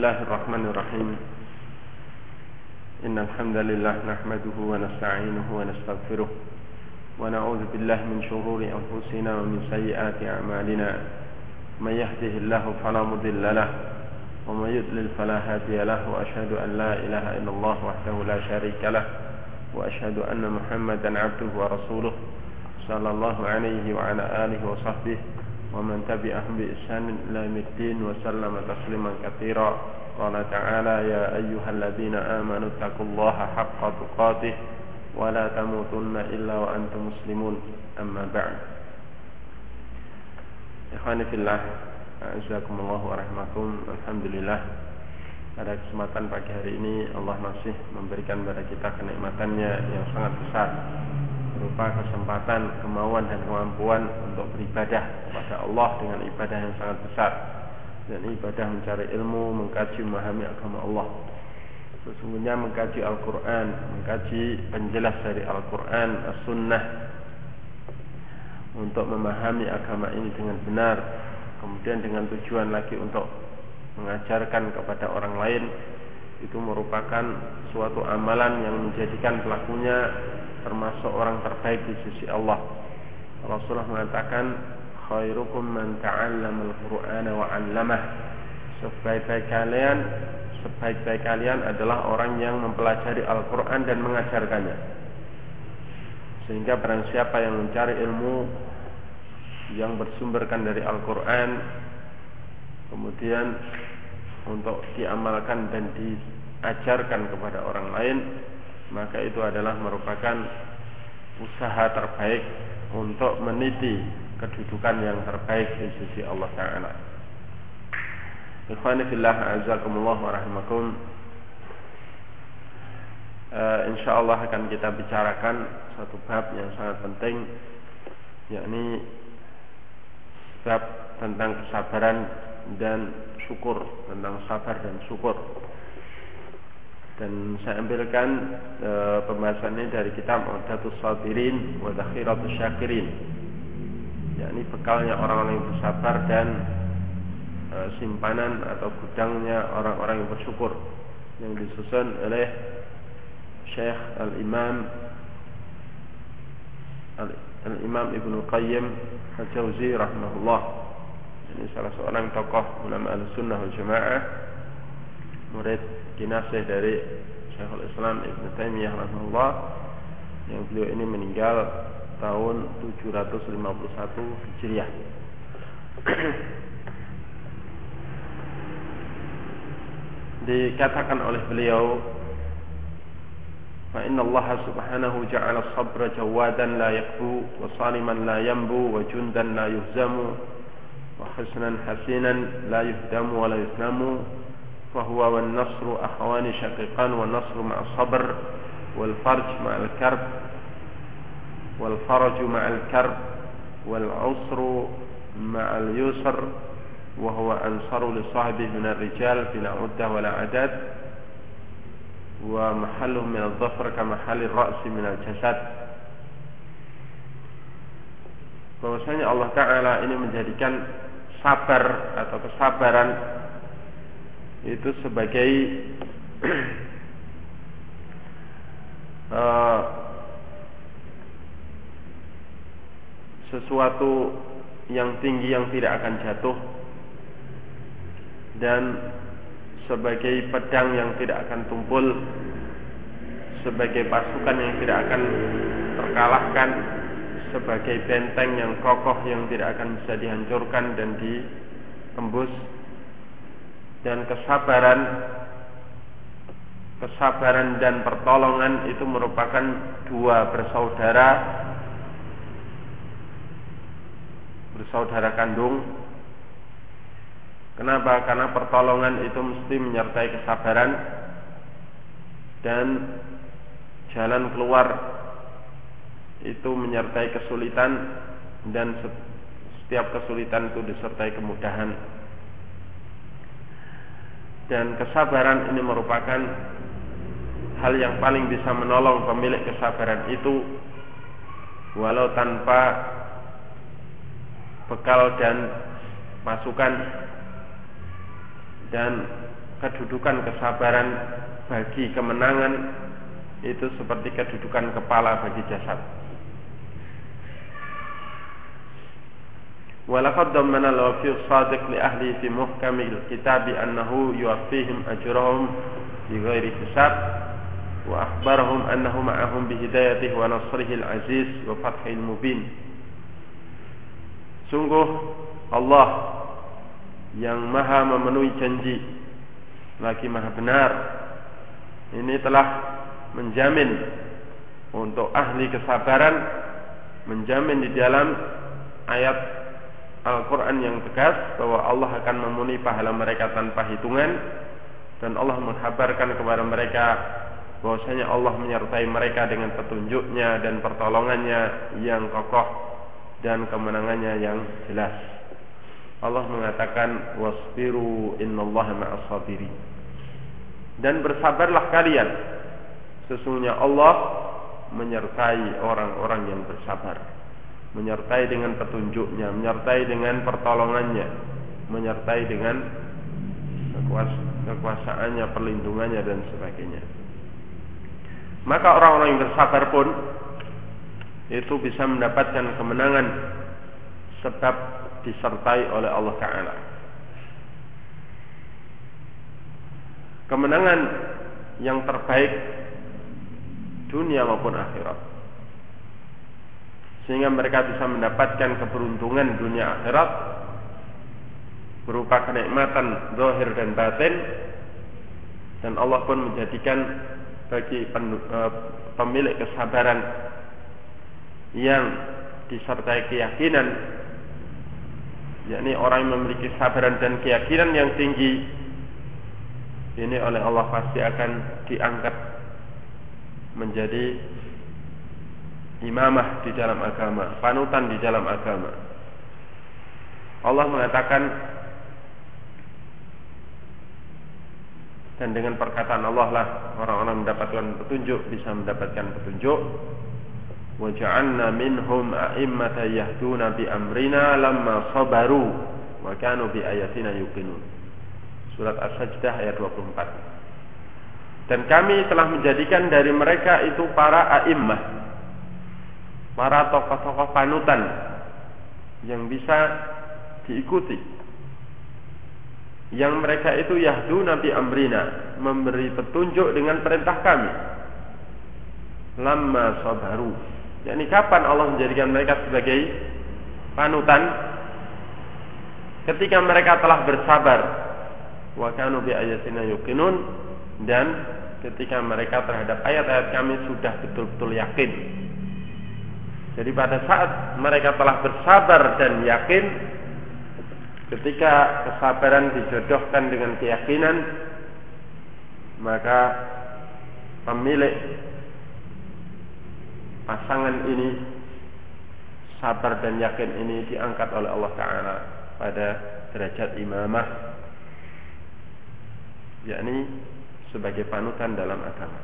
Bismillahirrahmanirrahim. Innal hamdalillah nahmaduhu wa nasta'inuhu wa nastaghfiruh wa na'udzu billahi min shururi anfusina wa min sayyiati a'malina. May yahdihillahu fala mudilla lahu wa may yudlil fala hadiya lahu wa asyhadu an la ilaha illallah wahdahu la syarika lahu wa asyhadu anna Muhammadan 'abduhu wa rasuluh sallallahu alaihi wa ala alihi wa sahbihi ومن تبعهم بإحسان إلى يوم الدين وسلم تسليما كثيرا. قال تعالى: يا أيها الذين آمنوا اتقوا الله حق تقاته ولا تموتن إلا وأنتم مسلمون. أما بعد. Ikhwani fillah, a'azzakumullah wa rahmakum. Alhamdulillah, pada kesempatan pagi hari ini Allah masih memberikan kepada kita kenikmatannya yang sangat besar, berupa kesempatan, kemauan dan kemampuan untuk beribadah kepada Allah dengan ibadah yang sangat besar, dan ibadah mencari ilmu, mengkaji, memahami agama Allah. Sesungguhnya mengkaji Al-Quran, mengkaji penjelas dari Al-Quran, As-Sunnah, untuk memahami agama ini dengan benar, kemudian dengan tujuan lagi untuk mengajarkan kepada orang lain, itu merupakan suatu amalan yang menjadikan pelakunya termasuk orang terbaik di sisi Allah. Rasulullah mengatakan, khairukum man ta'allama al-Qur'ana wa 'allamah. Sebaik-baik kalian adalah orang yang mempelajari Al-Qur'an dan mengajarkannya. Sehingga barang siapa yang mencari ilmu yang bersumberkan dari Al-Qur'an, kemudian untuk diamalkan dan diajarkan kepada orang lain, maka itu adalah merupakan usaha terbaik untuk meniti kedudukan yang terbaik di sisi Allah Ta'ala. Ikhwani fillah, a'azzakumullah wa rahimakum. InsyaAllah akan kita bicarakan satu bab yang sangat penting, yakni bab tentang kesabaran dan syukur, tentang sabar dan syukur. Dan saya ambilkan pembahasan ini dari kitab U'datus Sabirin wa Dhakhiratus Syakirin, yakni bekalnya orang-orang yang bersabar dan simpanan atau gudangnya orang-orang yang bersyukur, yang disusun oleh Syekh Al-Imam Ibnu Qayyim Al-Jauzi rahimahullah. Ini salah seorang tokoh ulama Ahlussunnah wal Jamaah, murid kinasih dari Syekhul Islam Ibnu Taimiyah rahimahullah, yang beliau ini meninggal tahun 751 Hijriah. Dikatakan oleh beliau, fa inna Allah subhanahu ja'ala as-sabra jawadan la yakfu wa saliman la yanbu wa jundan la yuhzamu wa husnan hasinan la yuhdamu wa la yusnamu. فهو والنصر أخوان شقيقان والنصر مع الصبر والفرج مع الكرب والفرج مع الكرب والعسر مع اليسر وهو أنصر لصاحبه من الرجال بلا عدة ولا عدد ومحله من الظفر كمحل الرأس من الجسد. Bahwasanya Allah Ta'ala ini menjadikan sabar atau kesabaran itu sebagai sesuatu yang tinggi yang tidak akan jatuh, dan sebagai pedang yang tidak akan tumpul, sebagai pasukan yang tidak akan terkalahkan, sebagai benteng yang kokoh yang tidak akan bisa dihancurkan dan ditembus. Dan kesabaran dan pertolongan itu merupakan dua bersaudara kandung. Kenapa? Karena pertolongan itu mesti menyertai kesabaran, dan jalan keluar itu menyertai kesulitan, dan setiap kesulitan itu disertai kemudahan. Dan kesabaran ini merupakan hal yang paling bisa menolong pemilik kesabaran itu, walau tanpa bekal dan pasukan, dan kedudukan kesabaran bagi kemenangan itu seperti kedudukan kepala bagi jasad. Walaqad dammana al-wafi as-sadiq li ahli fi muhkamil kitabi annahu yuwaffihim ajrahum bighairi hisab wa akhbarahum annahu ma'ahum bihidayatihi wa nasrihi al-aziz wa fathil mubin. Sungguh Allah yang maha memenuhi janji lagi maha benar ini telah menjamin untuk ahli kesabaran, menjamin di dalam ayat Al-Quran yang tegas bahwa Allah akan memenuhi pahala mereka tanpa hitungan, dan Allah menghabarkan kepada mereka bahwasanya Allah menyertai mereka dengan petunjuknya dan pertolongannya yang kokoh dan kemenangannya yang jelas. Allah mengatakan wasbiru innallaha ma'as sabirin, dan bersabarlah kalian, sesungguhnya Allah menyertai orang-orang yang bersabar, menyertai dengan petunjuknya, menyertai dengan pertolongannya, menyertai dengan kekuasaannya, perlindungannya dan sebagainya. Maka orang-orang yang bersabar pun itu bisa mendapatkan kemenangan sebab disertai oleh Allah Ta'ala. Kemenangan yang terbaik dunia maupun akhirat, sehingga mereka bisa mendapatkan keberuntungan dunia akhirat berupa kenikmatan zahir dan batin, dan Allah pun menjadikan bagi pemilik kesabaran yang disertai keyakinan, yakni orang yang memiliki kesabaran dan keyakinan yang tinggi, ini oleh Allah pasti akan diangkat menjadi imamah di dalam agama, panutan di dalam agama. Allah mengatakan, dan dengan perkataan Allah lah orang-orang mendapatkan petunjuk, bisa mendapatkan petunjuk. Wa ja'alna minhum a'immatan yahduna bi amrina lamma sabaru wa kanu bi ayatina yuqinun. Surat As-Sajdah ayat 24. Dan kami telah menjadikan dari mereka itu para a'immah, para tokoh-tokoh panutan yang bisa diikuti, yang mereka itu yahduna bi amrina, memberi petunjuk dengan perintah kami. Lamma sabaru, yakni kapan Allah menjadikan mereka sebagai panutan? Ketika mereka telah bersabar, wa kanu bi ayatina yuqinun, dan ketika mereka terhadap ayat-ayat kami sudah betul-betul yakin. Jadi pada saat mereka telah bersabar dan yakin, ketika kesabaran dijodohkan dengan keyakinan, maka pemilik pasangan ini, sabar dan yakin ini, diangkat oleh Allah Ta'ala pada derajat imamah, yakni sebagai panutan dalam agama.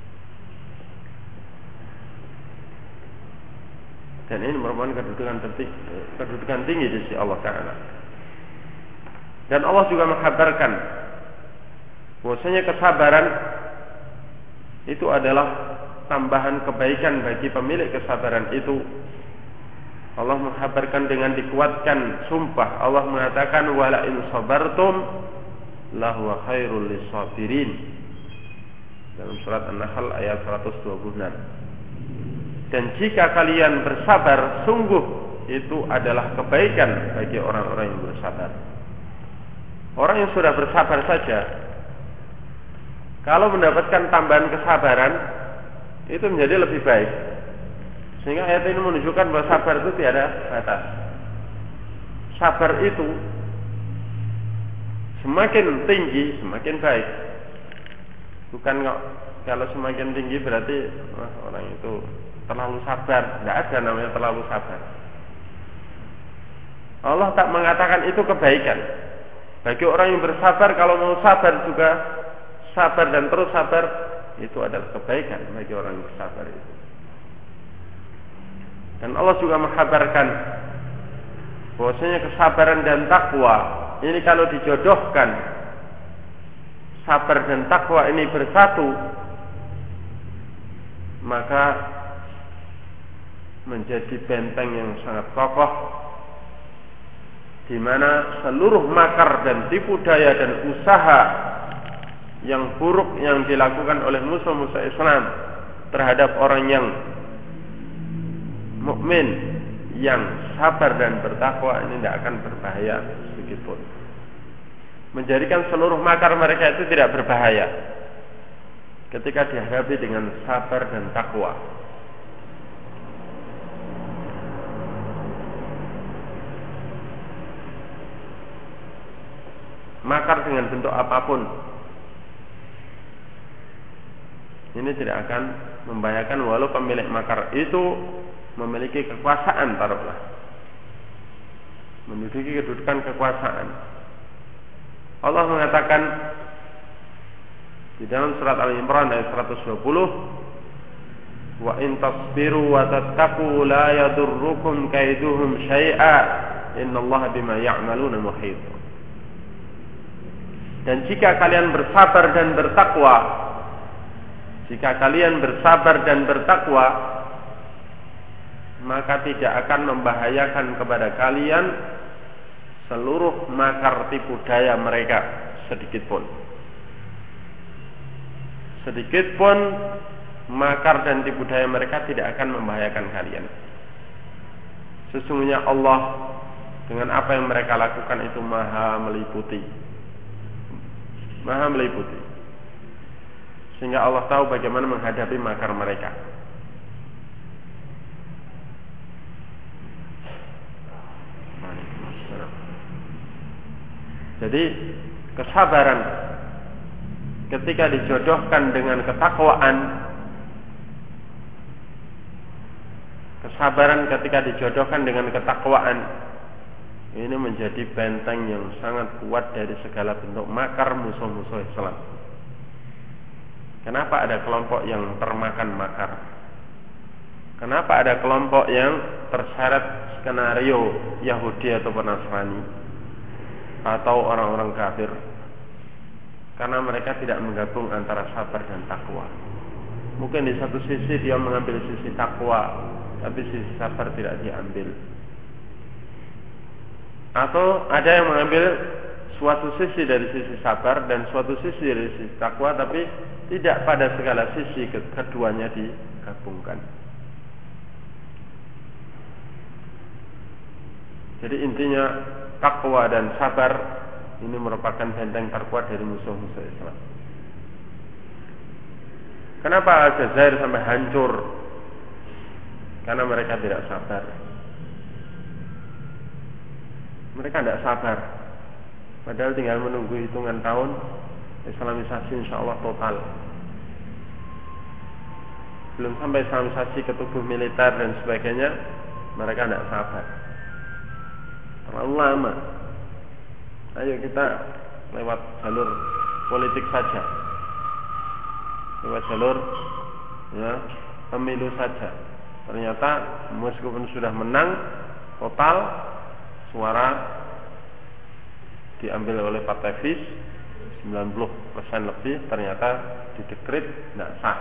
Dan ini merupakan kedudukan tinggi di sisi Allah Ta'ala. Dan Allah juga mengkabarkan bahwasanya kesabaran itu adalah tambahan kebaikan bagi pemilik kesabaran itu. Allah mengkabarkan dengan dikuatkan sumpah. Allah mengatakan wala in sabartum lahuwa khairul lisabirin, dalam surat An-Nahl ayat 126. Dan jika kalian bersabar, sungguh itu adalah kebaikan bagi orang-orang yang bersabar. Orang yang sudah bersabar saja, kalau mendapatkan tambahan kesabaran, itu menjadi lebih baik. Sehingga ayat ini menunjukkan bahwa sabar itu tiada batas. Sabar itu semakin tinggi semakin baik. Bukan kalau semakin tinggi berarti orang itu terlalu sabar. Tidak ada namanya terlalu sabar. Allah tak mengatakan itu kebaikan. Bagi orang yang bersabar, kalau mau sabar juga sabar dan terus sabar, itu adalah kebaikan bagi orang yang bersabar itu. Dan Allah juga mengkabarkan bahwasanya kesabaran dan takwa ini kalau dijodohkan, sabar dan takwa ini bersatu, maka menjadi benteng yang sangat kokoh, di mana seluruh makar dan tipu daya dan usaha yang buruk yang dilakukan oleh musuh-musuh Islam terhadap orang yang mukmin, yang sabar dan bertakwa, ini tidak akan berbahaya sedikitpun. Menjadikan seluruh makar mereka itu tidak berbahaya ketika dihadapi dengan sabar dan takwa. Makar dengan bentuk apapun ini tidak akan membahayakan, walau pemilik makar itu memiliki kekuasaan, taruhlah menduduki kedudukan kekuasaan. Allah mengatakan di dalam surat Al-Imran ayat 120, wa in tasbiru wa tattaqu la yadurrukum kaiduhum syai'a innallaha bima ya'maluna muhit. Dan jika kalian bersabar dan bertakwa, jika kalian bersabar dan bertakwa, maka tidak akan membahayakan kepada kalian seluruh makar tipu daya mereka sedikitpun. Sedikitpun makar dan tipu daya mereka tidak akan membahayakan kalian. Sesungguhnya Allah dengan apa yang mereka lakukan itu maha meliputi. Maha meliputi. Sehingga Allah tahu bagaimana menghadapi makar mereka. Jadi kesabaran ketika dijodohkan dengan ketakwaan, kesabaran ketika dijodohkan dengan ketakwaan, ini menjadi benteng yang sangat kuat dari segala bentuk makar musuh-musuh Islam. Kenapa ada kelompok yang termakan makar? Kenapa ada kelompok yang terseret skenario Yahudi atau Nasrani atau orang-orang kafir? Karena mereka tidak menggabung antara sabar dan takwa. Mungkin di satu sisi dia mengambil sisi takwa, tapi sisi sabar tidak diambil. Atau ada yang mengambil suatu sisi dari sisi sabar dan suatu sisi dari sisi takwa, tapi tidak pada segala sisi keduanya digabungkan. Jadi intinya takwa dan sabar ini merupakan benteng terkuat dari musuh-musuh Islam. Kenapa Aljazair sampai hancur? Karena mereka tidak sabar. Mereka tidak sabar. Padahal tinggal menunggu hitungan tahun, Islamisasi insya Allah total. Belum sampai Islamisasi ke tubuh militer dan sebagainya, mereka tidak sabar. Terlalu lama. Ayo kita lewat jalur politik saja, lewat jalur pemilu saja. Ternyata meskipun sudah menang total, suara diambil oleh Partai FIS 90% lebih, ternyata didekret tidak sah.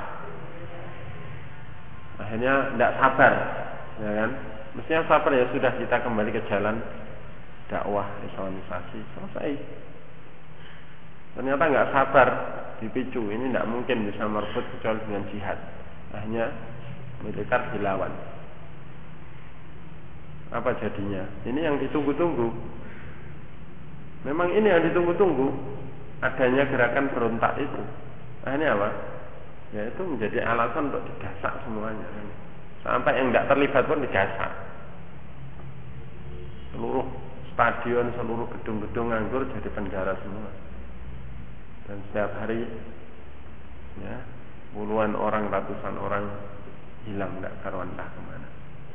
Akhirnya tidak sabar, ya kan? Mestinya sabar, ya sudah, kita kembali ke jalan dakwah Islamisasi, selesai. Ternyata nggak sabar, dipicu. Ini tidak mungkin bisa merebut kecuali dengan jihad. Akhirnya militer dilawan. Apa jadinya? Ini yang ditunggu-tunggu. Memang ini yang ditunggu-tunggu, adanya gerakan berontak itu. Akhirnya apa? Ya itu menjadi alasan untuk digasak semuanya. Sampai yang tidak terlibat pun digasak. Seluruh stadion, seluruh gedung-gedung nganggur jadi penjara semua. Dan setiap hari ya, puluhan orang, ratusan orang hilang, tidak karuan entah kemana.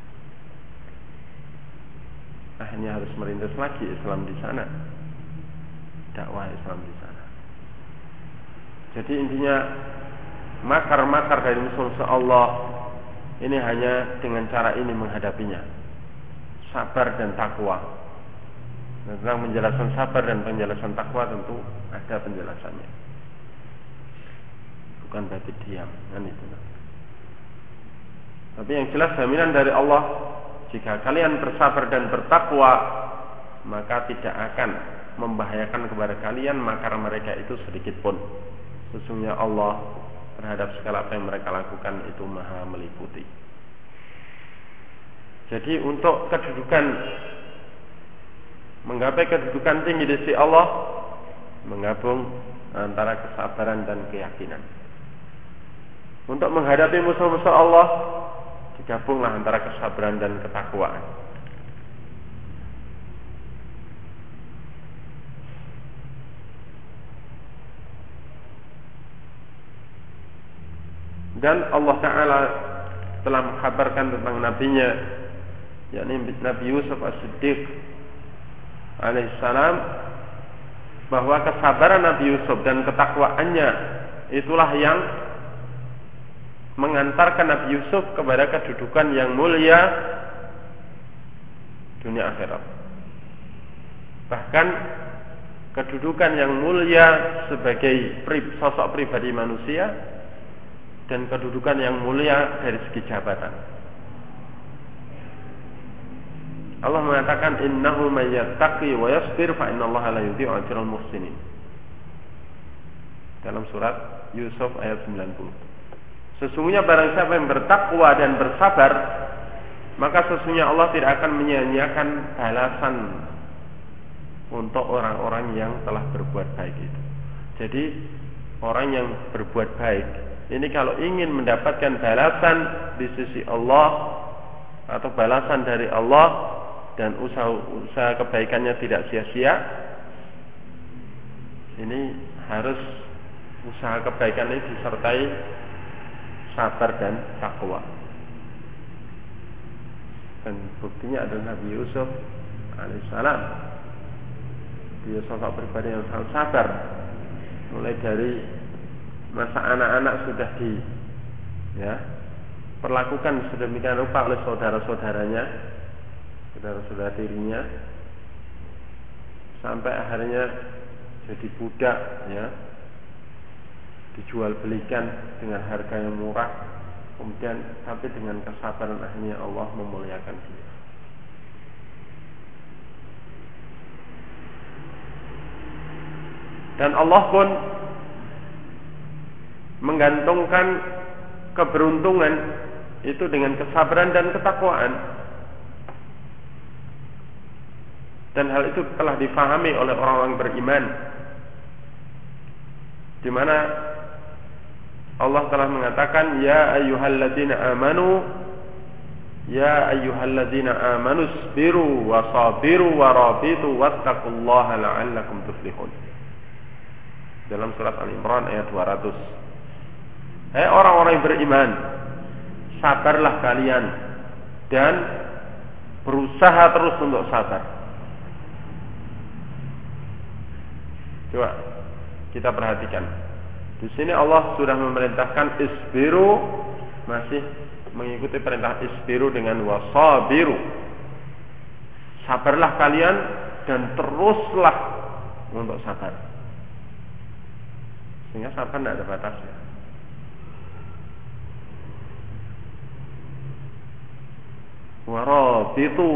Akhirnya harus merintis lagi Islam di sana, dakwah Islam di sana. Jadi intinya makar-makar dari musuh Allah ini hanya dengan cara ini menghadapinya, sabar dan takwa. Tentang penjelasan sabar dan penjelasan takwa tentu ada penjelasannya. bukan berarti diam, kan itu. Tapi yang jelas jaminan dari Allah, jika kalian bersabar dan bertakwa, maka tidak akan membahayakan kepada kalian makar mereka itu sedikit pun. Sesungguhnya Allah terhadap segala apa yang mereka lakukan itu maha meliputi. Jadi untuk kedudukan, menggapai kedudukan tinggi di sisi Allah, menggabung antara kesabaran dan keyakinan. Untuk menghadapi musuh-musuh Allah, digabunglah antara kesabaran dan ketakwaan. Dan Allah Ta'ala telah mengkhabarkan tentang nabinya, yakni Nabi Yusuf As-Siddiq alaihissalam, bahwa kesabaran Nabi Yusuf dan ketakwaannya itulah yang mengantarkan Nabi Yusuf kepada kedudukan yang mulia dunia akhirat. Bahkan kedudukan yang mulia sebagai sosok pribadi manusia dan kedudukan yang mulia dari segi jabatan. Allah mengatakan innahu may yattaqi wa yasbir fa innallaha la yudhi'u ajral muhsinin. Dalam surat Yusuf ayat 90. Sesungguhnya barang siapa yang bertakwa dan bersabar, maka sesungguhnya Allah tidak akan menyia-nyiakan balasan untuk orang-orang yang telah berbuat baik itu. Jadi orang yang berbuat baik ini kalau ingin mendapatkan balasan di sisi Allah atau balasan dari Allah dan usaha kebaikannya tidak sia-sia, ini harus usaha kebaikan ini disertai sabar dan takwa. Dan buktinya adalah Nabi Yusuf alaihissalam. Dia sosok pribadi yang sangat sabar. Mulai dari masa anak-anak sudah perlakukan sedemikian rupa oleh saudara-saudaranya, saudara-saudara dirinya, sampai akhirnya jadi budak, dijual belikan dengan harga yang murah, kemudian tapi dengan kesabaran akhirnya Allah memuliakan dia. Dan Allah pun menggantungkan keberuntungan itu dengan kesabaran dan ketakwaan. Dan hal itu telah difahami oleh orang-orang beriman, di mana Allah telah mengatakan ya ayyuhalladzina amanu isbiru wa sabiru wa rabitu wattaqullaha la'allakum tuflihun. Dalam surat Al-Imran ayat 200. Hai orang-orang yang beriman, sabarlah kalian dan berusaha terus untuk sabar. Coba kita perhatikan. Di sini Allah sudah memerintahkan isbiru, masih mengikuti perintah isbiru dengan wasabiru. Sabarlah kalian dan teruslah untuk sabar. Sehingga sabar tidak ada batasnya. Warabitu,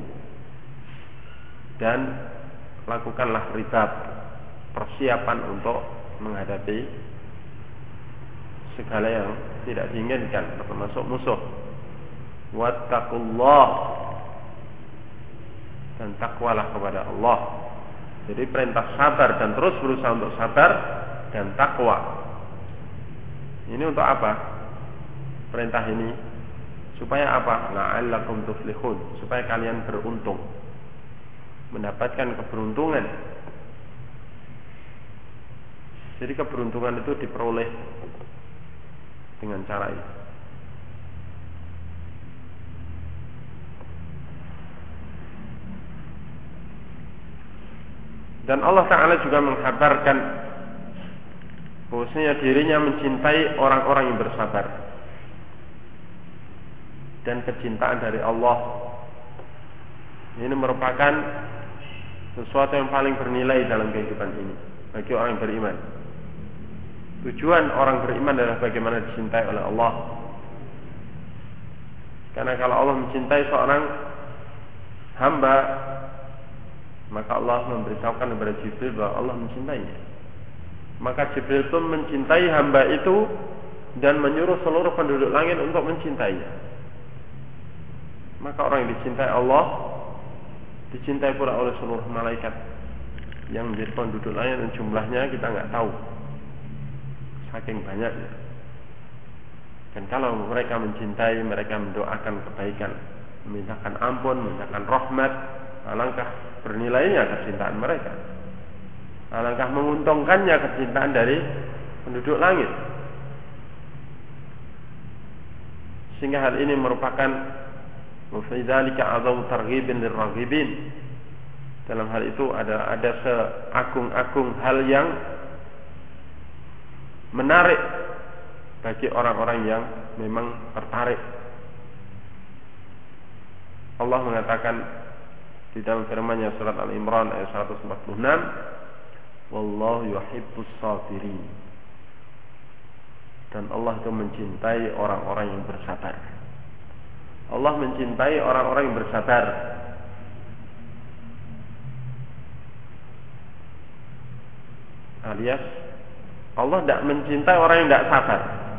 dan lakukanlah ribat, persiapan untuk menghadapi segala yang tidak diinginkan, termasuk musuh. Wattaqullah, dan takwalah kepada Allah. Jadi perintah sabar dan terus berusaha untuk sabar dan takwa. Ini untuk apa? Perintah ini supaya apa? La'allakum tuflihun, supaya kalian beruntung, mendapatkan keberuntungan. Jadi keberuntungan itu diperoleh dengan cara ini. Dan Allah Ta'ala juga mengkabarkan bahwasanya dirinya mencintai orang-orang yang bersabar. Dan kecintaan dari Allah ini merupakan sesuatu yang paling bernilai dalam kehidupan ini bagi orang yang beriman. Tujuan orang beriman adalah bagaimana dicintai oleh Allah. Karena kalau Allah mencintai seorang hamba, maka Allah memberitahukan kepada Jibril bahwa Allah mencintainya. Maka Jibril pun mencintai hamba itu dan menyuruh seluruh penduduk langit untuk mencintainya. Maka orang yang dicintai Allah dicintai pula oleh seluruh malaikat yang menjadi penduduk langit, dan jumlahnya kita nggak tahu, saking banyaknya. Dan kalau mereka mencintai, mereka mendoakan kebaikan, memintakan ampun, memintakan rahmat, alangkah bernilainya kecintaan mereka, alangkah menguntungkannya kecintaan dari penduduk langit. Sehingga hal ini merupakan mufidalika azam targhibin lirraghibin. Dalam hal itu ada seagung-agung hal yang menarik bagi orang-orang yang memang tertarik. Allah mengatakan di dalam firman-Nya surat Al-Imran ayat 146, wallahu yuhibbus sabirin. Dan Allah itu mencintai orang-orang yang bersabar. Allah mencintai orang-orang yang bersabar. Alias Allah tidak mencintai orang yang tidak sabar.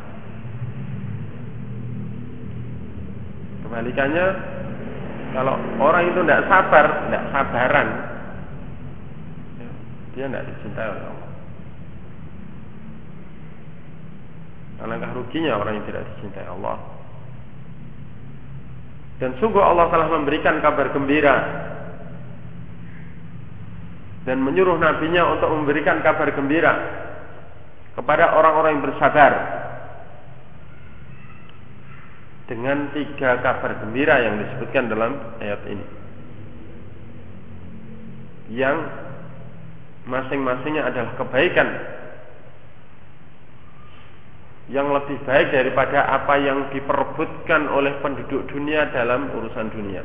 Kebalikannya, kalau orang itu tidak sabar, tidak sabaran, dia tidak dicintai oleh Allah. Alangkah ruginya orang yang tidak dicintai Allah. Dan sungguh Allah telah memberikan kabar gembira dan menyuruh nabinya untuk memberikan kabar gembira kepada orang-orang yang bersabar dengan 3 kabar gembira yang disebutkan dalam ayat ini, yang masing-masingnya adalah kebaikan yang lebih baik daripada apa yang diperebutkan oleh penduduk dunia dalam urusan dunia.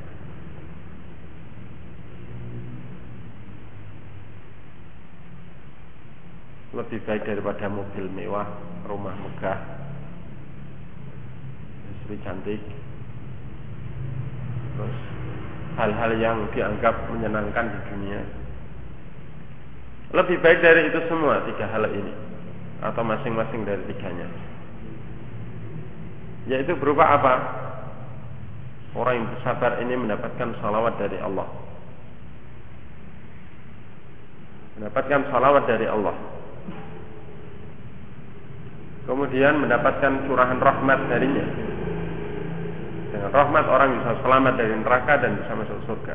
Lebih baik daripada mobil mewah, rumah megah, istri cantik, terus hal-hal yang dianggap menyenangkan di dunia. Lebih baik dari itu semua 3 hal ini, atau masing-masing dari 3-nya. Yaitu berupa apa? Orang yang bersabar ini mendapatkan salawat dari Allah. Mendapatkan salawat dari Allah. Kemudian mendapatkan curahan rahmat darinya. Dengan rahmat orang bisa selamat dari neraka dan bisa masuk surga.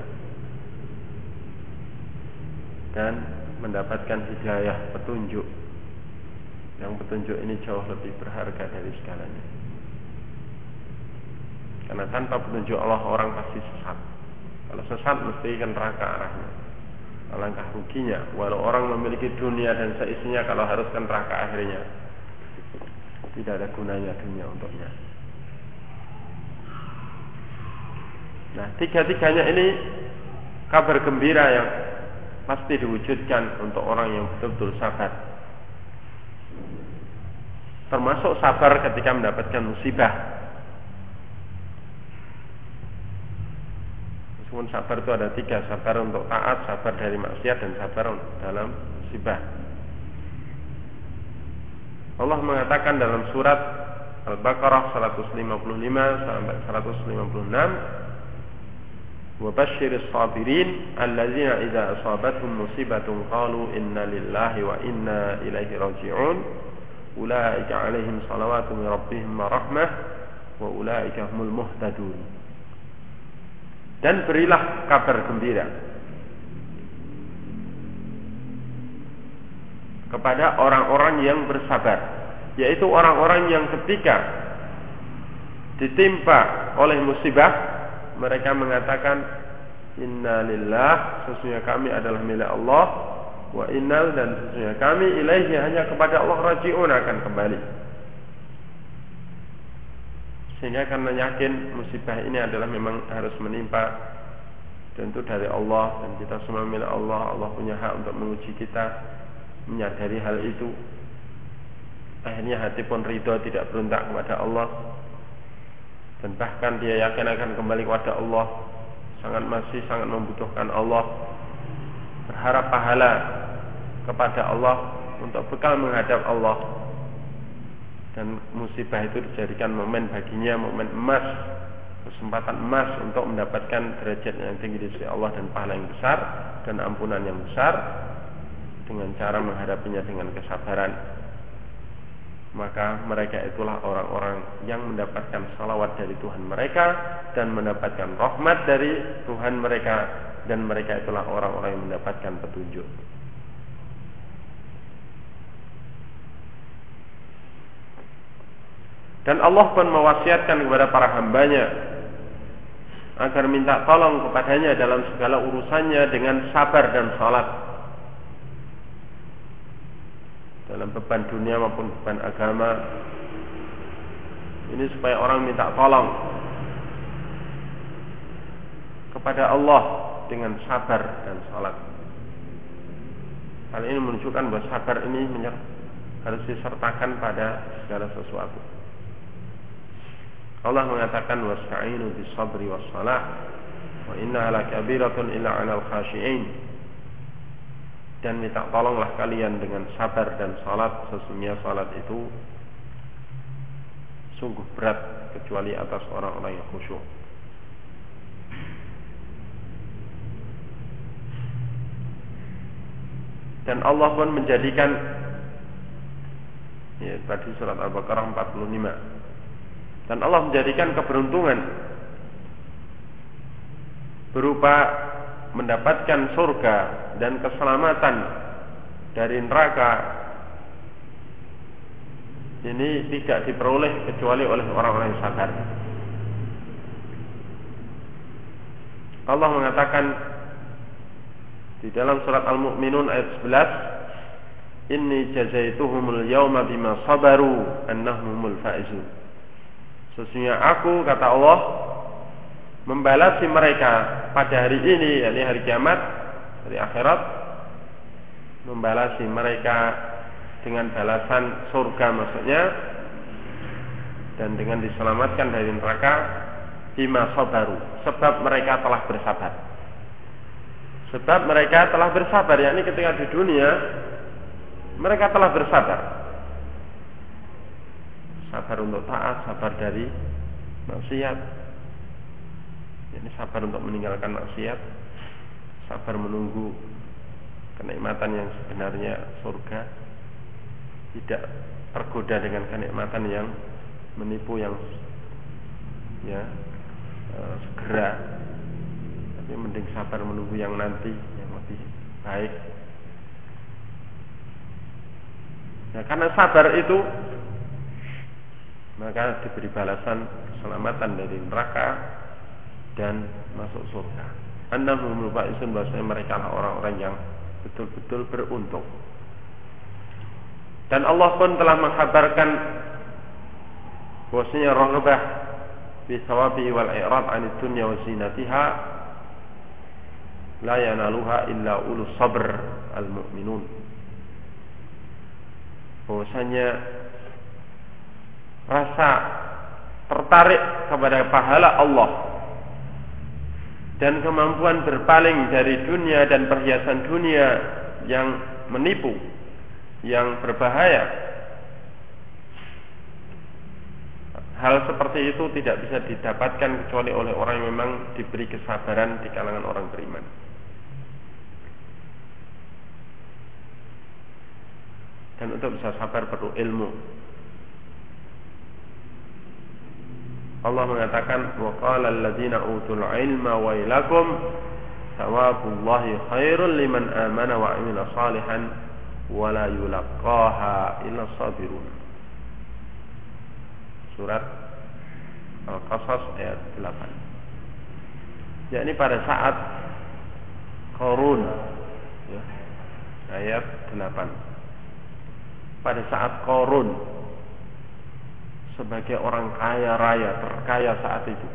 Dan mendapatkan hidayah, petunjuk. Yang petunjuk ini jauh lebih berharga dari segalanya. Karena tanpa petunjuk Allah orang pasti sesat. Kalau sesat mesti ke neraka arahnya. Alangkah ruginya, walau orang memiliki dunia dan seisinya, kalau harus ke neraka akhirnya tidak ada gunanya dunia untuknya. Nah, 3-tiganya ini kabar gembira yang pasti diwujudkan untuk orang yang betul-betul sabar. Termasuk sabar ketika mendapatkan musibah. Meskipun sabar itu ada 3, sabar untuk taat, sabar dari maksiat, dan sabar dalam musibah. Allah mengatakan dalam surat Al-Baqarah 155 sampai 156, wa basyiris sabirin alladzina idza asabatuhum musibatun qalu inna lillahi wa inna ilaihi raji'un ulaika 'alaihim salawatu min rabbihim wa rahmah wa ulaika humul muhtadun. Dan berilah kabar gembira kepada orang-orang yang bersabar, yaitu orang-orang yang ketika ditimpa oleh musibah mereka mengatakan inna lillah, sesungguhnya kami adalah milik Allah, wa inna, dan sesungguhnya kami ilaihi, hanya kepada Allah raji'un, akan kembali. Sehingga karena yakin musibah ini adalah memang harus menimpa, dan itu dari Allah, dan kita semua milik Allah. Allah punya hak untuk menguji kita, menyadari hal itu. akhirnya hati pun ridho, tidak berontak kepada Allah, dan bahkan dia yakin akan kembali kepada Allah, masih sangat membutuhkan Allah, berharap pahala kepada Allah untuk bekal menghadap Allah, dan musibah itu dijadikan momen baginya, momen emas, kesempatan emas untuk mendapatkan derajat yang tinggi di sisi Allah dan pahala yang besar dan ampunan yang besar dengan cara menghadapinya dengan kesabaran. Maka mereka itulah orang-orang yang mendapatkan salawat dari Tuhan mereka dan mendapatkan rahmat dari Tuhan mereka, dan mereka itulah orang-orang yang mendapatkan petunjuk. Dan Allah pun mewasiatkan kepada para hambanya agar minta tolong kepadanya dalam segala urusannya dengan sabar dan salat, dalam beban dunia maupun beban agama. Ini supaya orang minta tolong kepada Allah dengan sabar dan salat. Hal ini menunjukkan bahwa sabar ini harus disertakan pada segala sesuatu. Allah mengatakan wasta'inu bis-sabri was-shalah wa innaha lakabiratun illa 'alal khashi'in. Dan minta tolonglah kalian dengan sabar dan salat, sesungguhnya salat itu sungguh berat kecuali atas orang-orang yang khusyuk. Dan Allah pun menjadikan, ya, tadi surat Al-Baqarah 45. Dan Allah menjadikan keberuntungan berupa mendapatkan surga dan keselamatan dari neraka ini tidak diperoleh kecuali oleh orang-orang yang sabar. Allah mengatakan di dalam surat Al-Mu'minun ayat 11, inni jazaituhumul yawma bima sabaru annahumul faizun. Sesungguhnya aku, kata Allah, membalasi mereka pada hari ini, yakni hari kiamat, hari akhirat, membalasi mereka dengan balasan surga maksudnya, dan dengan diselamatkan dari neraka bima sabaru, sebab mereka telah bersabar. Sebab mereka telah bersabar, yakni ketika di dunia mereka telah bersabar. Sabar untuk taat, sabar dari maksiat. Ini sabar untuk meninggalkan maksiat, sabar menunggu kenikmatan yang sebenarnya surga, tidak tergoda dengan kenikmatan yang menipu, yang segera, tapi mending sabar menunggu yang nanti yang lebih baik. Nah, karena sabar itu maka diberi balasan keselamatan dari neraka dan masuk surga. Annahumul faizun, bahwasanya mereka lah orang-orang yang betul-betul beruntung. Dan Allah pun telah mengkhabarkan bahwasanya raghbah bi thawabi wal i'rad 'anid dunya wa zinatiha la yanaluha illa ulus sabr al mu'minun. Bahwasanya rasa tertarik kepada pahala Allah dan kemampuan berpaling dari dunia dan perhiasan dunia yang menipu, yang berbahaya, hal seperti itu tidak bisa didapatkan kecuali oleh orang yang memang diberi kesabaran di kalangan orang beriman. Dan untuk bisa sabar perlu ilmu. Allah mengatakan wa qala alladziina utul ilma wailakum thawabullahi khairul liman amana wa 'amila shalihan wa la yulaqqaha illa sabirun. Surat Al-Qasas ayat 8. Yakni pada saat Qarun, ya, ayat 8. Pada saat Qarun sebagai orang kaya raya, terkaya saat itu,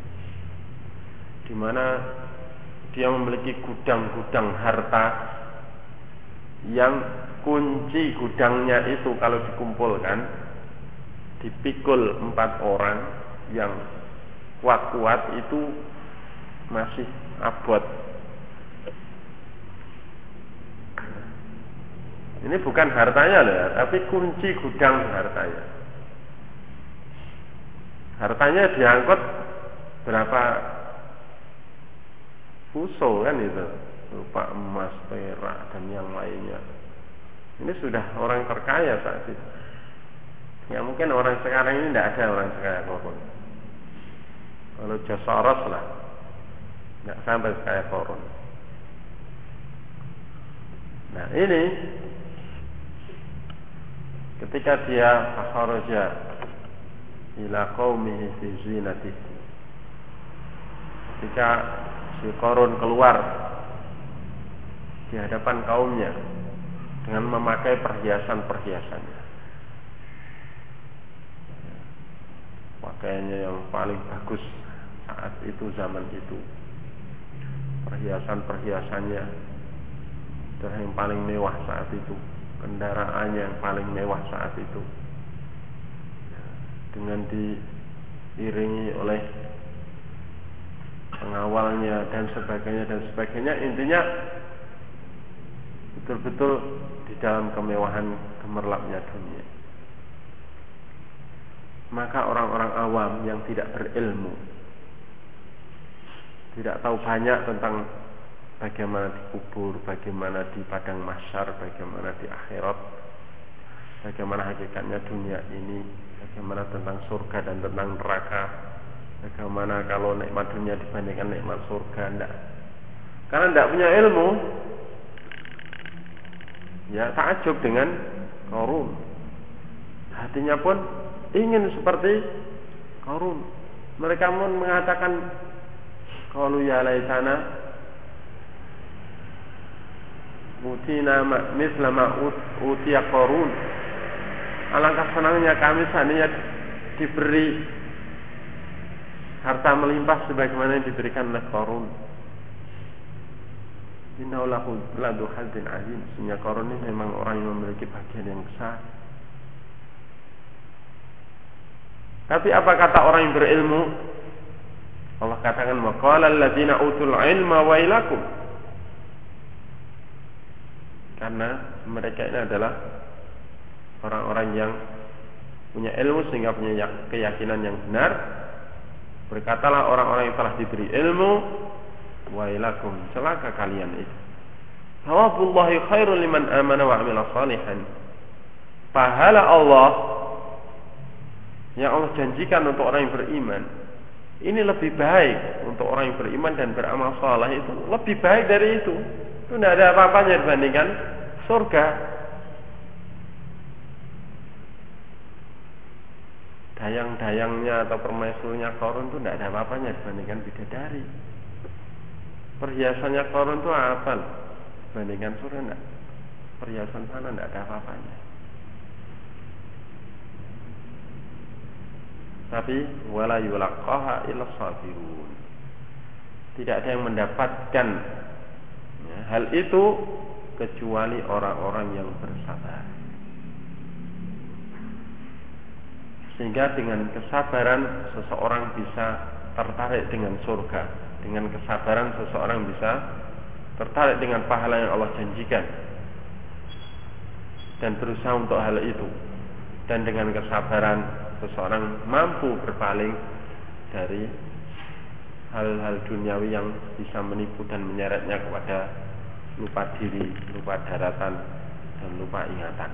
di mana dia memiliki gudang-gudang harta yang kunci gudangnya itu kalau dikumpulkan, dipikul 4 orang yang kuat-kuat itu masih abot. Ini bukan hartanya loh ya, tapi kunci gudang hartanya. Hartanya diangkut berapa fuso kan itu, berupa emas, perak dan yang lainnya. Ini sudah orang terkaya saat itu. Ya mungkin orang sekarang ini tidak ada orang sekaya Korun. Kalau Soros lah, tidak sampai sekaya Korun. Nah ini ketika dia fakharaja ila qaumihi fi zinatihi, ketika si Korun keluar di hadapan kaumnya dengan memakai perhiasan-perhiasannya, pakaiannya yang paling bagus saat itu, zaman itu, perhiasan-perhiasannya yang paling mewah saat itu, kendaraannya yang paling mewah saat itu, dengan diiringi oleh pengawalnya dan sebagainya. Intinya betul-betul di dalam kemewahan gemerlapnya dunia. Maka orang-orang awam yang tidak berilmu, tidak tahu banyak tentang bagaimana dikubur, bagaimana di padang mahsyar, bagaimana di akhirat, bagaimana hakikatnya dunia ini, bagaimana tentang surga dan tentang neraka, bagaimana kalau nikmat dunia dibandingkan nikmat surga, enggak. Karena tidak punya ilmu, ya takjub dengan Korun. Hatinya pun ingin seperti Korun. Mereka pun mengatakan, qalu ya laitana utina misla ma utiya Korun. Alangkah senangnya kami seandainya diberi harta melimpah sebagaimana yang diberikan oleh Korun. Innahu ladu hadzin azim. Sesungguhnya Korun ini memang orang yang memiliki bagian yang besar. Tapi apa kata orang yang berilmu? Allah katakan, wa qala alladzina utul ilma wailakum. Karena mereka ini adalah orang-orang yang punya ilmu sehingga punya keyakinan yang benar. Berkatalah orang-orang yang telah diberi ilmu, wailakum, celaka kalian itu. Thawabullahi khairul liman amana wa amila salihan. Pahala Allah yang Allah janjikan untuk orang yang beriman, ini lebih baik untuk orang yang beriman dan beramal saleh, itu lebih baik dari itu. Itu tidak ada apa-apanya dibandingkan surga. Dayang-dayangnya atau permaisurinya Korun itu tidak ada apa-apanya dibandingkan bidadari. Perhiasannya Korun itu apa dibandingkan surga? Tidak. Perhiasan sana tidak ada apa-apanya. Tapi wala yulaqqaha illa sabirun. Tidak ada yang mendapatkan hal itu kecuali orang-orang yang bersabar. Sehingga dengan kesabaran seseorang bisa tertarik dengan surga. Dengan kesabaran seseorang bisa tertarik dengan pahala yang Allah janjikan dan berusaha untuk hal itu. Dan dengan kesabaran seseorang mampu berpaling dari hal-hal duniawi yang bisa menipu dan menyeretnya kepada lupa diri, lupa daratan, dan lupa ingatan.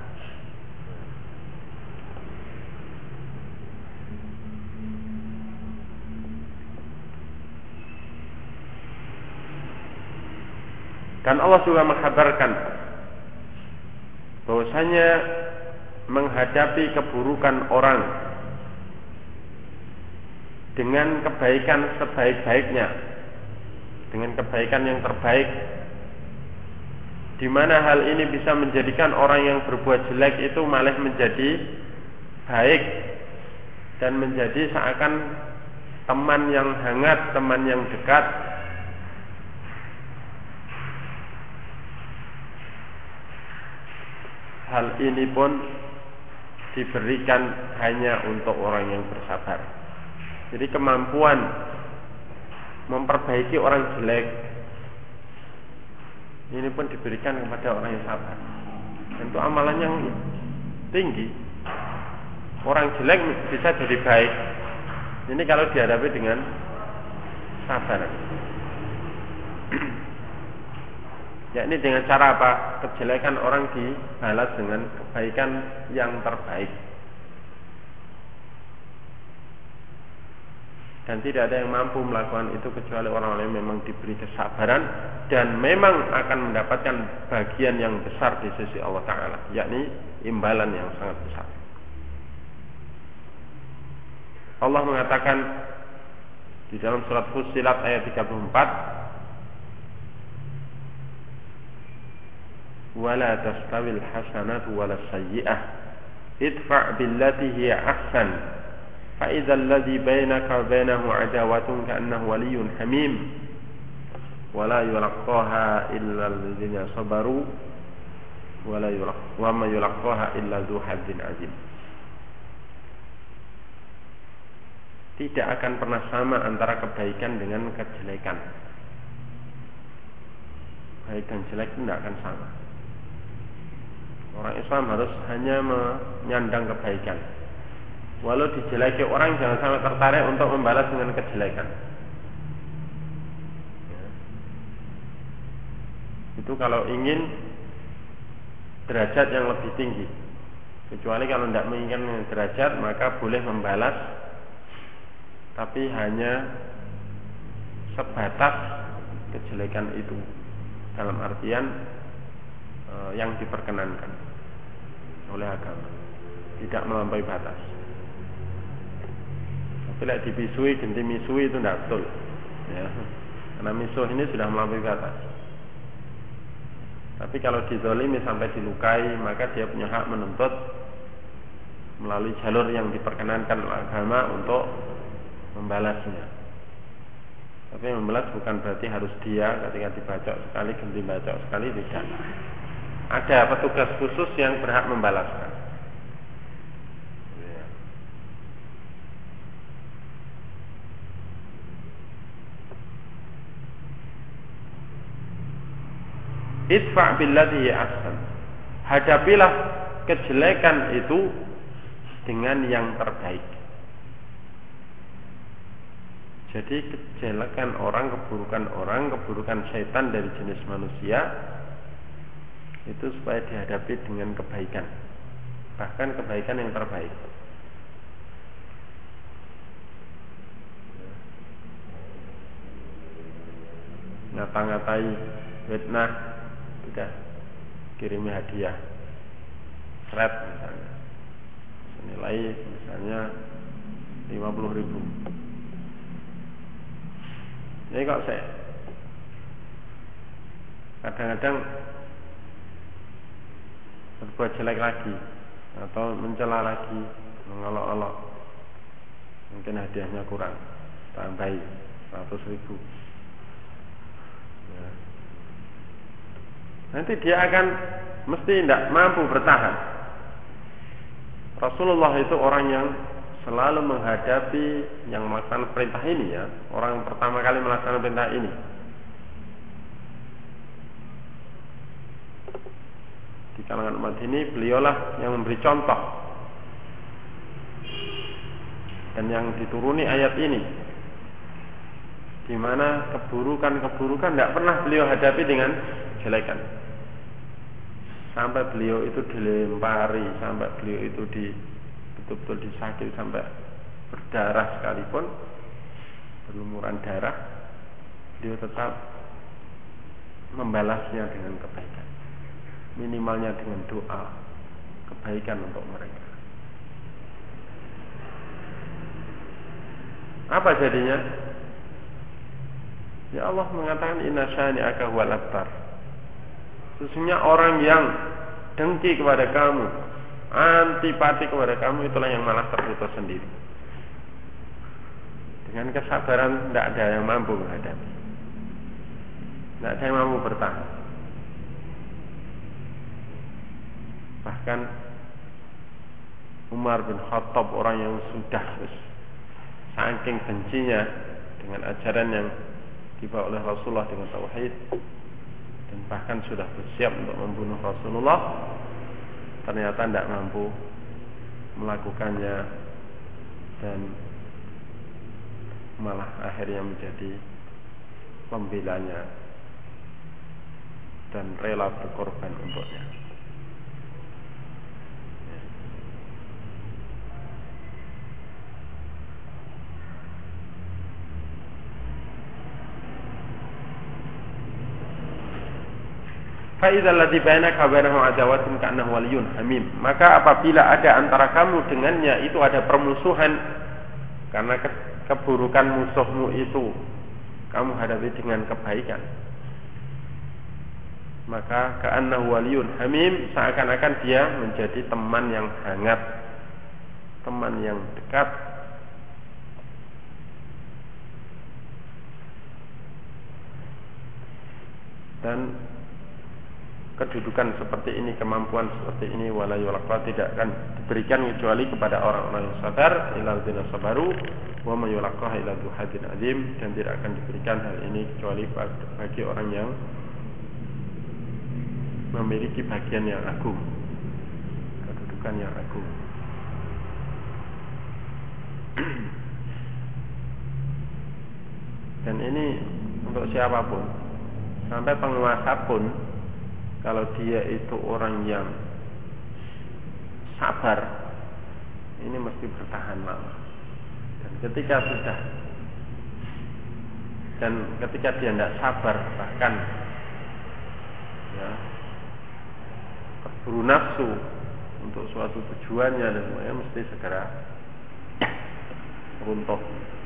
Dan Allah juga mengkabarkan bahwasanya menghadapi keburukan orang dengan kebaikan sebaik-baiknya, dengan kebaikan yang terbaik, di mana hal ini bisa menjadikan orang yang berbuat jelek itu malah menjadi baik dan menjadi seakan teman yang hangat, teman yang dekat. hal ini pun diberikan hanya untuk orang yang bersabar. Jadi kemampuan memperbaiki orang jelek ini pun diberikan kepada orang yang sabar. Tentu amalan yang tinggi. Orang jelek bisa jadi baik. Ini kalau dihadapi dengan sabar. Yakni dengan cara apa? Kejelekan orang dibalas dengan kebaikan yang terbaik. Dan tidak ada yang mampu melakukan itu kecuali orang-orang yang memang diberi kesabaran dan memang akan mendapatkan bagian yang besar di sisi Allah Ta'ala, yakni imbalan yang sangat besar. Allah mengatakan di dalam surat Fussilat ayat 34, wala tastawil hasanatu wala sayyi'ah idfa' billati hiya ahsan fa idzal ladzi bainaka wa bainahu adawatun ka'annahu waliyyun hamim wala yulaqaha illa alladziina sabaru wa ma yulaqaha illa dzu hadzin 'azim. Tidak akan pernah sama antara kebaikan dengan kejelekan. Baik dan jelek tidak akan sama. Orang Islam harus hanya menyandang kebaikan. Walau dijeleki orang, jangan sampai tertarik untuk membalas dengan kejelekan. Itu kalau ingin derajat yang lebih tinggi. Kecuali kalau tidak menginginkan derajat, maka boleh membalas, tapi hanya sebatas kejelekan itu, dalam artian yang diperkenankan oleh agama, tidak melampaui batas. Tapi lek dipisui, genti misui itu tidak betul, ya. Karena misuh ini sudah melampaui batas. Tapi kalau dizolimi sampai dilukai, maka dia punya hak menuntut melalui jalur yang diperkenankan oleh agama untuk membalasnya. Tapi membalas bukan berarti harus dia ketika dibacok sekali ganti bacok sekali, tidak. Ada petugas khusus yang berhak membalaskan. Idfa' billati ahsan. Hadapilah kejelekan itu dengan yang terbaik. Jadi kejelekan orang, keburukan syaitan dari jenis manusia itu supaya dihadapi dengan kebaikan, bahkan kebaikan yang terbaik. Ngata-ngatai, fitnah, sudah kirimi hadiah, seret misalnya, senilai misalnya 50.000. Jadi kok saya kadang-kadang berbuat jelek lagi atau mencela lagi, mengolok-olok, mungkin hadiahnya kurang, tambahi 100.000. Ya. Nanti dia akan mesti tidak mampu bertahan. Rasulullah itu orang yang selalu menghadapi yang melaksanakan perintah ini, ya. Orang yang pertama kali melaksanakan perintah ini. Di kalangan umat ini beliaulah yang memberi contoh dan yang dituruni ayat ini, di mana keburukan tidak pernah beliau hadapi dengan kejelekan. Sampai beliau itu dilempari, sampai beliau itu betul-betul disakiti sampai berdarah sekalipun, berlumuran darah, beliau tetap membalasnya dengan kebaikan, minimalnya dengan doa kebaikan untuk mereka. Apa jadinya? Ya Allah mengatakan inna syani'aka huwal abtar. Sesungguhnya orang yang dengki kepada kamu, antipati kepada kamu, itulah yang malah terputus sendiri. Dengan kesabaran tidak ada yang mampu menghadapi, tidak ada yang mampu bertahan. Bahkan Umar bin Khattab, orang yang sudah saking bencinya dengan ajaran yang dibawa oleh Rasulullah dengan tauhid, dan bahkan sudah bersiap untuk membunuh Rasulullah, ternyata tidak mampu melakukannya, dan malah akhirnya menjadi pembelanya dan rela berkorban untuknya. Fa'idza alladzi bainaka wa bainahu adawatun ka'annahu waliyyun hamim. Maka apabila ada antara kamu dengannya itu ada permusuhan karena keburukan musuhmu itu kamu hadapi dengan kebaikan, maka ka'annahu waliyyun hamim, seakan-akan dia menjadi teman yang hangat, teman yang dekat. Dan kedudukan seperti ini, kemampuan seperti ini, wala yulqa, tidak akan diberikan kecuali kepada orang-orang yang sabar, illal ladzina sabaru wa may yulqaha illa dzu hadzin azim, dan tidak akan diberikan hal ini kecuali bagi orang yang memiliki bagian yang agung, kedudukan yang agung. Dan ini untuk siapapun, sampai penguasa pun, kalau dia itu orang yang sabar, ini mesti bertahan lama. Dan ketika dia tidak sabar, bahkan ya terburu nafsu untuk suatu tujuannya, dan semuanya mesti segera runtuh.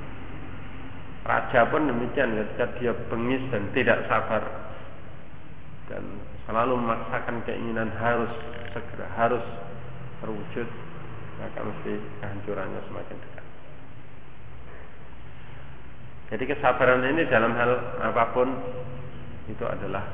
Raja pun demikian, ketika dia bengis dan tidak sabar dan selalu memaksakan keinginan harus segera, harus terwujud, maka mesti kehancurannya semakin dekat. Jadi kesabaran ini dalam hal apapun itu adalah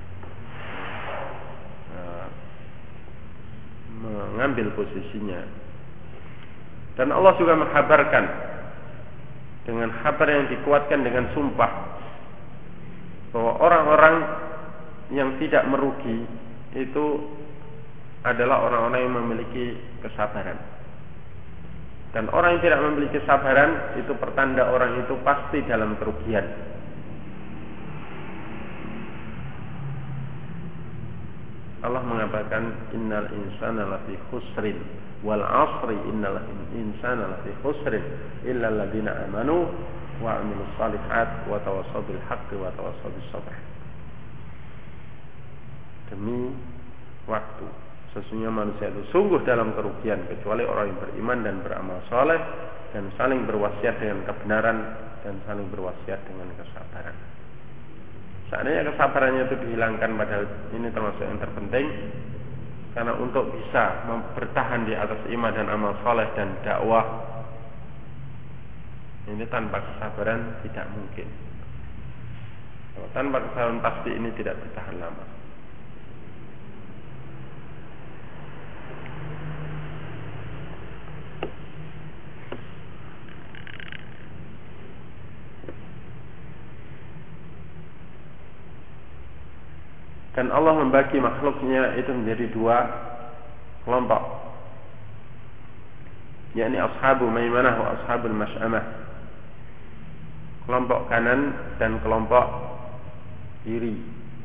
mengambil posisinya. Dan Allah juga menghabarkan dengan kabar yang dikuatkan dengan sumpah bahwa orang-orang yang tidak merugi itu adalah orang-orang yang memiliki kesabaran. Dan orang yang tidak memiliki kesabaran itu pertanda orang itu pasti dalam kerugian. Allah mengabarkan innal insana lafi khusrin wal 'asri innal insana lafi khusrin illa alladziina amanu wa 'amilus shalihat wa tawassaw bil haqqi wa tawassaw bis sabr. Demi waktu, sesungguhnya manusia itu sungguh dalam kerugian kecuali orang yang beriman dan beramal saleh dan saling berwasiat dengan kebenaran dan saling berwasiat dengan kesabaran. Seandainya kesabarannya itu dihilangkan, padahal ini termasuk yang terpenting, karena untuk bisa bertahan di atas iman dan amal saleh dan dakwah ini tanpa kesabaran tidak mungkin. Kalau tanpa kesabaran pasti ini tidak bertahan lama. Dan Allah membagi makhluknya itu menjadi dua kelompok, yakni ashabu maimanah wa ashabul masy'amah, kelompok kanan dan kelompok kiri.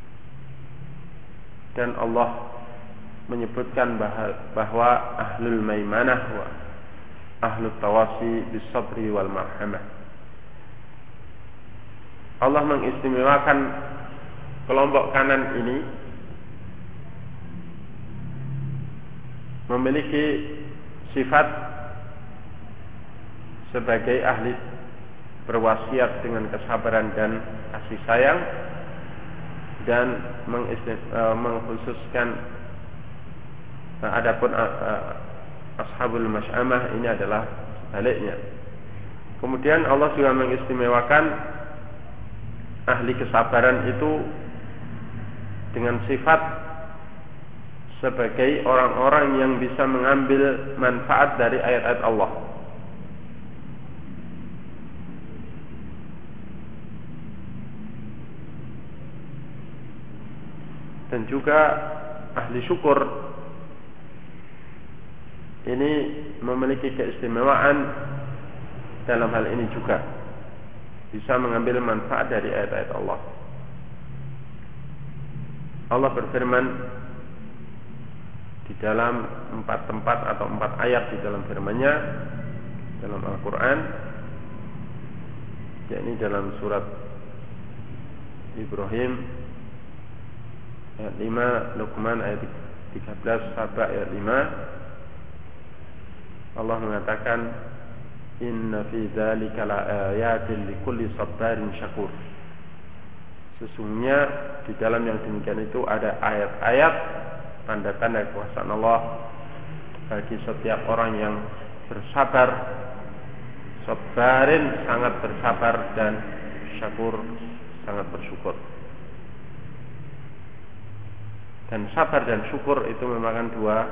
Dan Allah menyebutkan bahwa ahlul maimanah wa ahlut tawasi bis sabri wal marhamah. Allah mengistimewakan kelompok kanan ini memiliki sifat sebagai ahli berwasiat dengan kesabaran dan kasih sayang, dan mengkhususkan adapun ashabul masy'amah ini adalah sebaliknya. Kemudian Allah juga mengistimewakan ahli kesabaran itu dengan sifat sebagai orang-orang yang bisa mengambil manfaat dari ayat-ayat Allah. Dan juga ahli syukur ini memiliki keistimewaan dalam hal ini juga, bisa mengambil manfaat dari ayat-ayat Allah. Allah berfirman di dalam 4 tempat atau 4 ayat di dalam firman-Nya dalam Al-Quran, yakni dalam surat Ibrahim ayat 5, Luqman ayat 13, Saba ayat 5. Allah mengatakan, inna fi dzalika laayatin likulli sabarin syakur. Sesungguhnya di dalam yang demikian itu ada ayat-ayat, tanda-tanda kekuasaan Allah bagi setiap orang yang bersabar. Sabarin sangat bersabar, dan syakur sangat bersyukur. Dan sabar dan syukur itu merupakan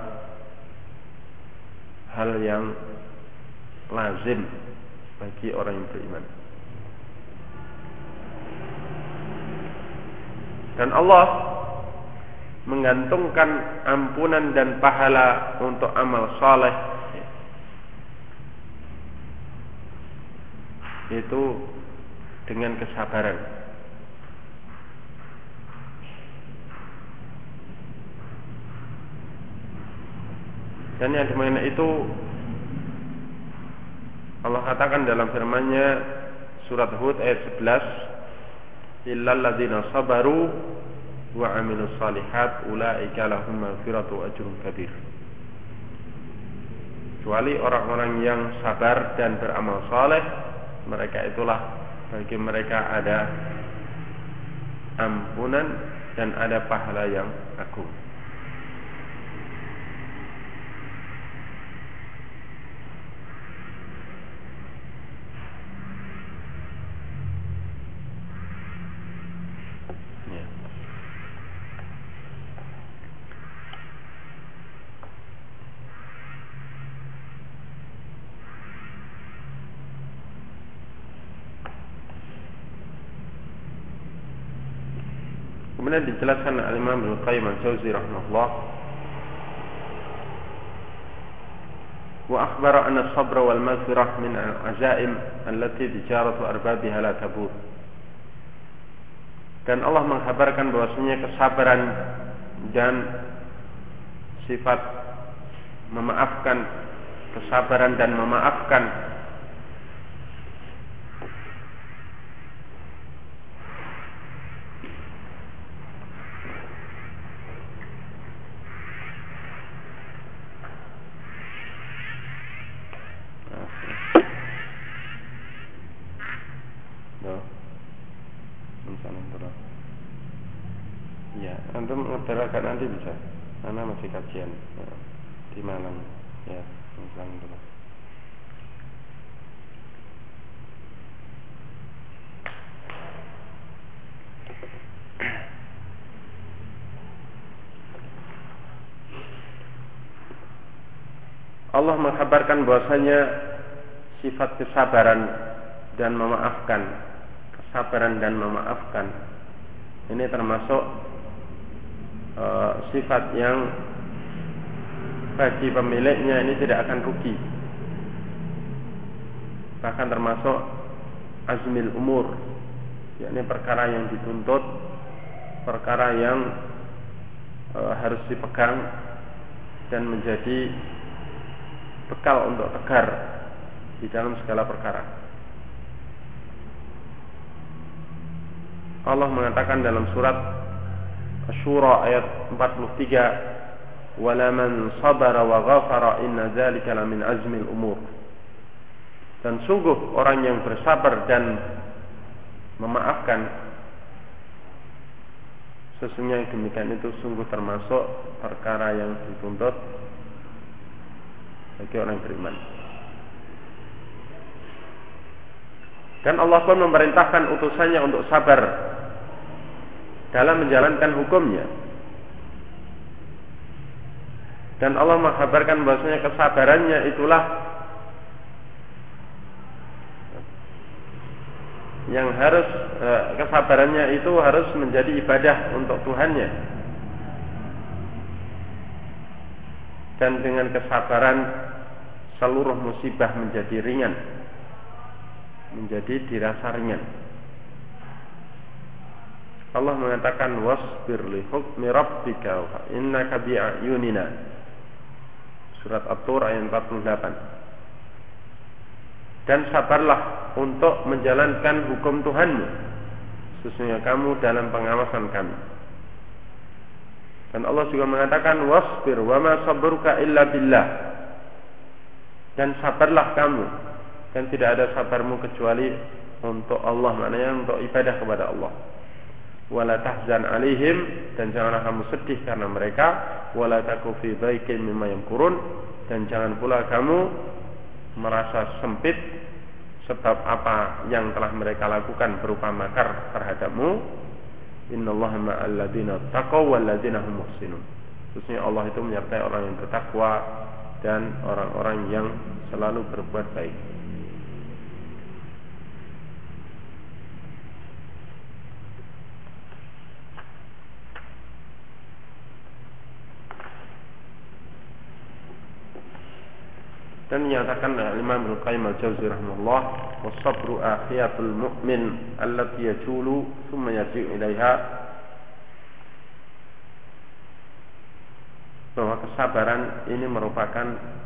2 hal yang lazim bagi orang yang beriman. Dan Allah menggantungkan ampunan dan pahala untuk amal saleh itu dengan kesabaran. Dan yang dimana itu Allah katakan dalam firman-Nya surat Hud ayat 11, illal ladzina sabaru wa 'amilus shalihat ulaika lahum maghfiratu wa ajrun kabir. Kecuali orang-orang yang sabar dan beramal saleh, mereka itulah bagi mereka ada ampunan dan ada pahala yang agung. Kemudian dijelaskan oleh Imam Ibnu Qayyim al-Jauzi rahimahullah, wa akhbara anna as-sabra wal maghfirah min al-azaim allati tijaratu arbabiha la tabur. Dan Allah menghabarkan bahwasanya kesabaran dan sifat memaafkan, kesabaran dan memaafkan antum ngeterakan nanti bisa, karena masih kajian di Malang ya, alhamdulillah. Allah mengkabarkan bahwasanya sifat kesabaran dan memaafkan, kesabaran dan memaafkan ini termasuk sifat yang bagi pemiliknya ini tidak akan rugi, bahkan termasuk azmil umur, yakni perkara yang dituntut, perkara yang harus dipegang dan menjadi bekal untuk tegar di dalam segala perkara. Allah mengatakan dalam surat Asy-Syura ayat 43, "Wala man sabara wa ghafara inna dzalika lamin azmil umur." Dan sungguh orang yang bersabar dan memaafkan, sesungguhnya demikian itu sungguh termasuk perkara yang dituntut bagi orang yang beriman. Dan Allah pun memerintahkan utusannya untuk sabar dalam menjalankan hukumnya. Dan Allah mengkabarkan bahwasanya kesabarannya itulah yang harus kesabarannya itu harus menjadi ibadah untuk Tuhannya. Dan dengan kesabaran seluruh musibah menjadi ringan, menjadi dirasa ringan. Allah mengatakan wasbir li hukmi rabbika wa innaka bi'ayunina. Surat At-Tur ayat 48. Dan sabarlah untuk menjalankan hukum Tuhanmu, sesungguhnya kamu dalam pengawasan kami. Dan Allah juga mengatakan wasbir wa ma sabruka illa billah. Dan sabarlah kamu, dan tidak ada sabarmu kecuali untuk Allah, maknanya untuk ibadah kepada Allah. Wala tahzan alaihim, dan janganlah kamu sedih karena mereka. Wala taku fi dhaiqin mimma yamkurun, dan jangan pula kamu merasa sempit sebab apa yang telah mereka lakukan berupa makar terhadapmu. Innallaha ma'al ladzina taqaw wal ladzina hum muhsinun. Sesungguhnya Allah itu menyertai orang yang bertakwa dan orang-orang yang selalu berbuat baik. Dan menyatakan Imam Ibnu Qayyim al-Jauziyah rahimahullah, was-sabru afiyatul mu'min allati yajulu thumma yarji'u ilaiha, bahwa kesabaran ini merupakan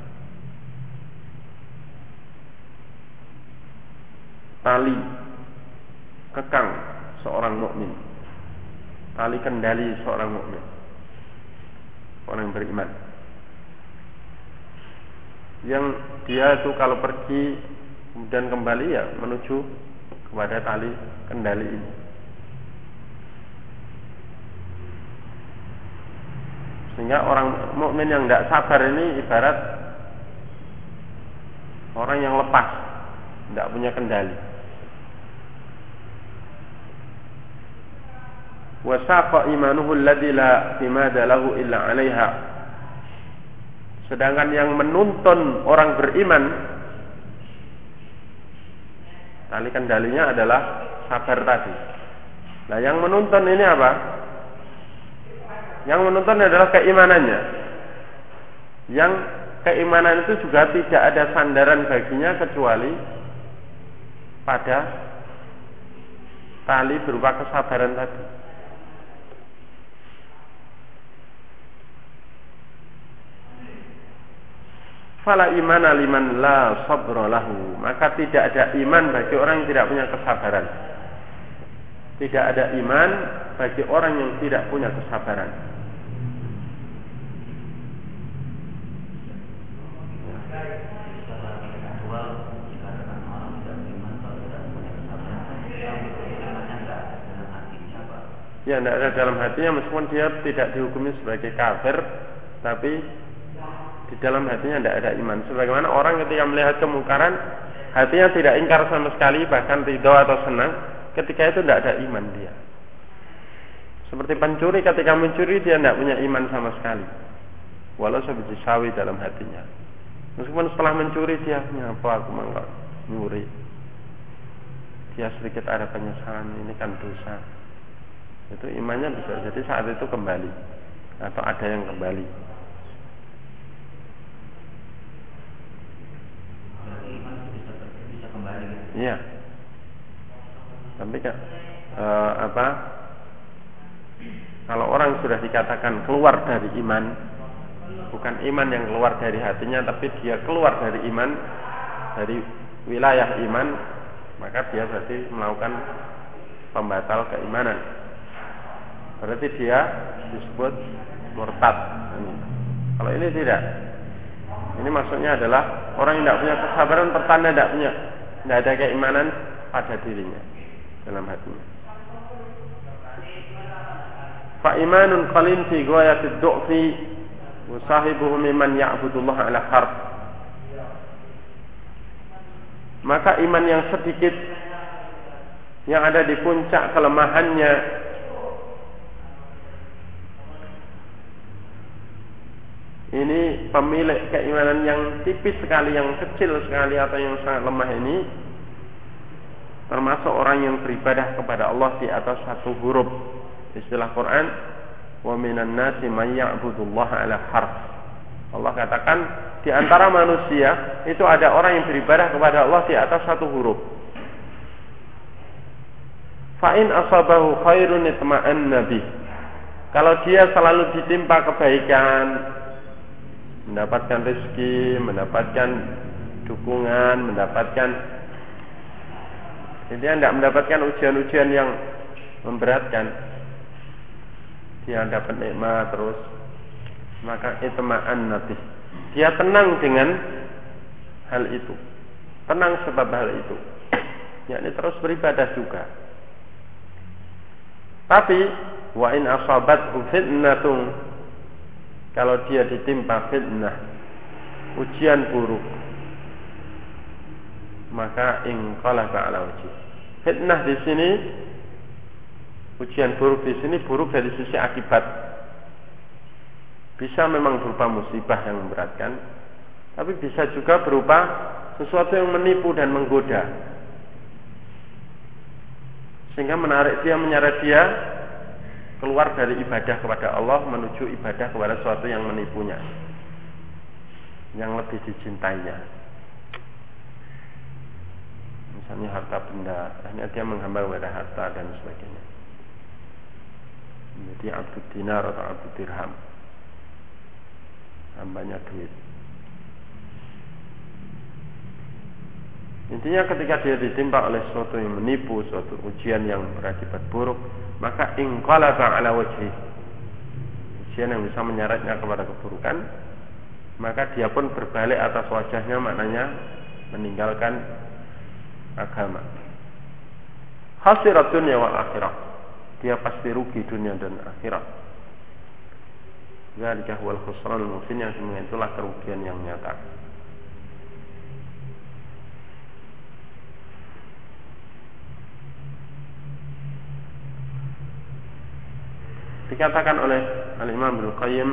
tali kekang seorang mukmin, tali kendali seorang mukmin, orang yang beriman, yang dia itu kalau pergi kemudian kembali ya menuju kepada tali kendali ini. Sehingga orang mukmin yang tidak sabar ini ibarat orang yang lepas, tidak punya kendali. Wa saqa imanuhu alladzi la timada lahu illa 'alaiha. Sedangkan yang menuntun orang beriman, tali kendalinya adalah sabar tadi. Nah, yang menuntun ini apa? Yang menuntun adalah keimanannya. Yang keimanan itu juga tidak ada sandaran baginya kecuali pada tali berupa kesabaran tadi. Fala imana liman la sabra lahu. Maka tidak ada iman bagi orang yang tidak punya kesabaran. Tidak ada iman bagi orang yang tidak punya kesabaran. Ya, tidak ada dalam hatinya, meskipun dia tidak dihukumi sebagai kafir, tapi di dalam hatinya tidak ada iman. Sebagaimana orang ketika melihat kemungkaran, hatinya tidak ingkar sama sekali, bahkan ridho atau senang, ketika itu tidak ada iman dia. Seperti pencuri, ketika mencuri dia tidak punya iman sama sekali, walau sebiji sawi dalam hatinya. Meskipun setelah mencuri dia apa aku mau nyuri, dia sedikit ada penyesalan, ini kan dosa. Itu imannya bisa jadi saat itu kembali, atau ada yang kembali. Iya. Tapi kalau orang sudah dikatakan keluar dari iman, bukan iman yang keluar dari hatinya, tapi dia keluar dari iman, dari wilayah iman, maka dia berarti melakukan pembatal keimanan. Berarti dia disebut murtad. Kalau ini tidak. Ini maksudnya adalah orang yang tidak punya kesabaran, pertanda tidak ada keimanan pada dirinya, dalam hatinya. Fa imanun qalin fi ghayatid du'fi wa sahibuhu mimman ya'budullah ala harf. Maka iman yang sedikit, yang ada di puncak kelemahannya, ini pemilik keimanan yang tipis sekali, yang kecil sekali atau yang sangat lemah ini termasuk orang yang beribadah kepada Allah di atas satu huruf. Istilah Quran, wa minan nasi may ya'budullaha ala harf. Allah katakan di antara manusia itu ada orang yang beribadah kepada Allah di atas satu huruf. Fa in asabahu khairun itma'anna bih. Kalau dia selalu ditimpa kebaikan, mendapatkan rezeki, mendapatkan dukungan, dia tidak mendapatkan ujian-ujian yang memberatkan, dia dapat nikmat terus, maka itma'anna bih. Dia tenang dengan hal itu, tenang sebab hal itu, yakni terus beribadah juga. Tapi wa in asabathu fitnatun, kalau dia ditimpa fitnah, ujian buruk, maka inqalaba ala wajhi. Fitnah di sini, ujian buruk di sini buruk dari sisi akibat. Bisa memang berupa musibah yang memberatkan, tapi bisa juga berupa sesuatu yang menipu dan menggoda, sehingga menyeret dia keluar dari ibadah kepada Allah menuju ibadah kepada sesuatu yang menipunya, yang lebih dicintainya. Misalnya harta benda, akhirnya dia menghamba kepada harta dan sebagainya, menjadi abdud dinar atau abdud dirham, hambanya duit. Intinya ketika dia ditimpa oleh sesuatu yang menipu, suatu ujian yang berakibat buruk, maka inqalaba ala wajhi, ujian yang bisa menyeretnya kepada keburukan, maka dia pun berbalik atas wajahnya, maknanya meninggalkan agama. Khasirat dunia wal akhirah, dia pasti rugi dunia dan akhirat. Dzalika huwal khusranul mubin, yang sebenarnya itulah kerugian yang nyata. Dikatakan oleh Al-Imam Ibnu Qayyim,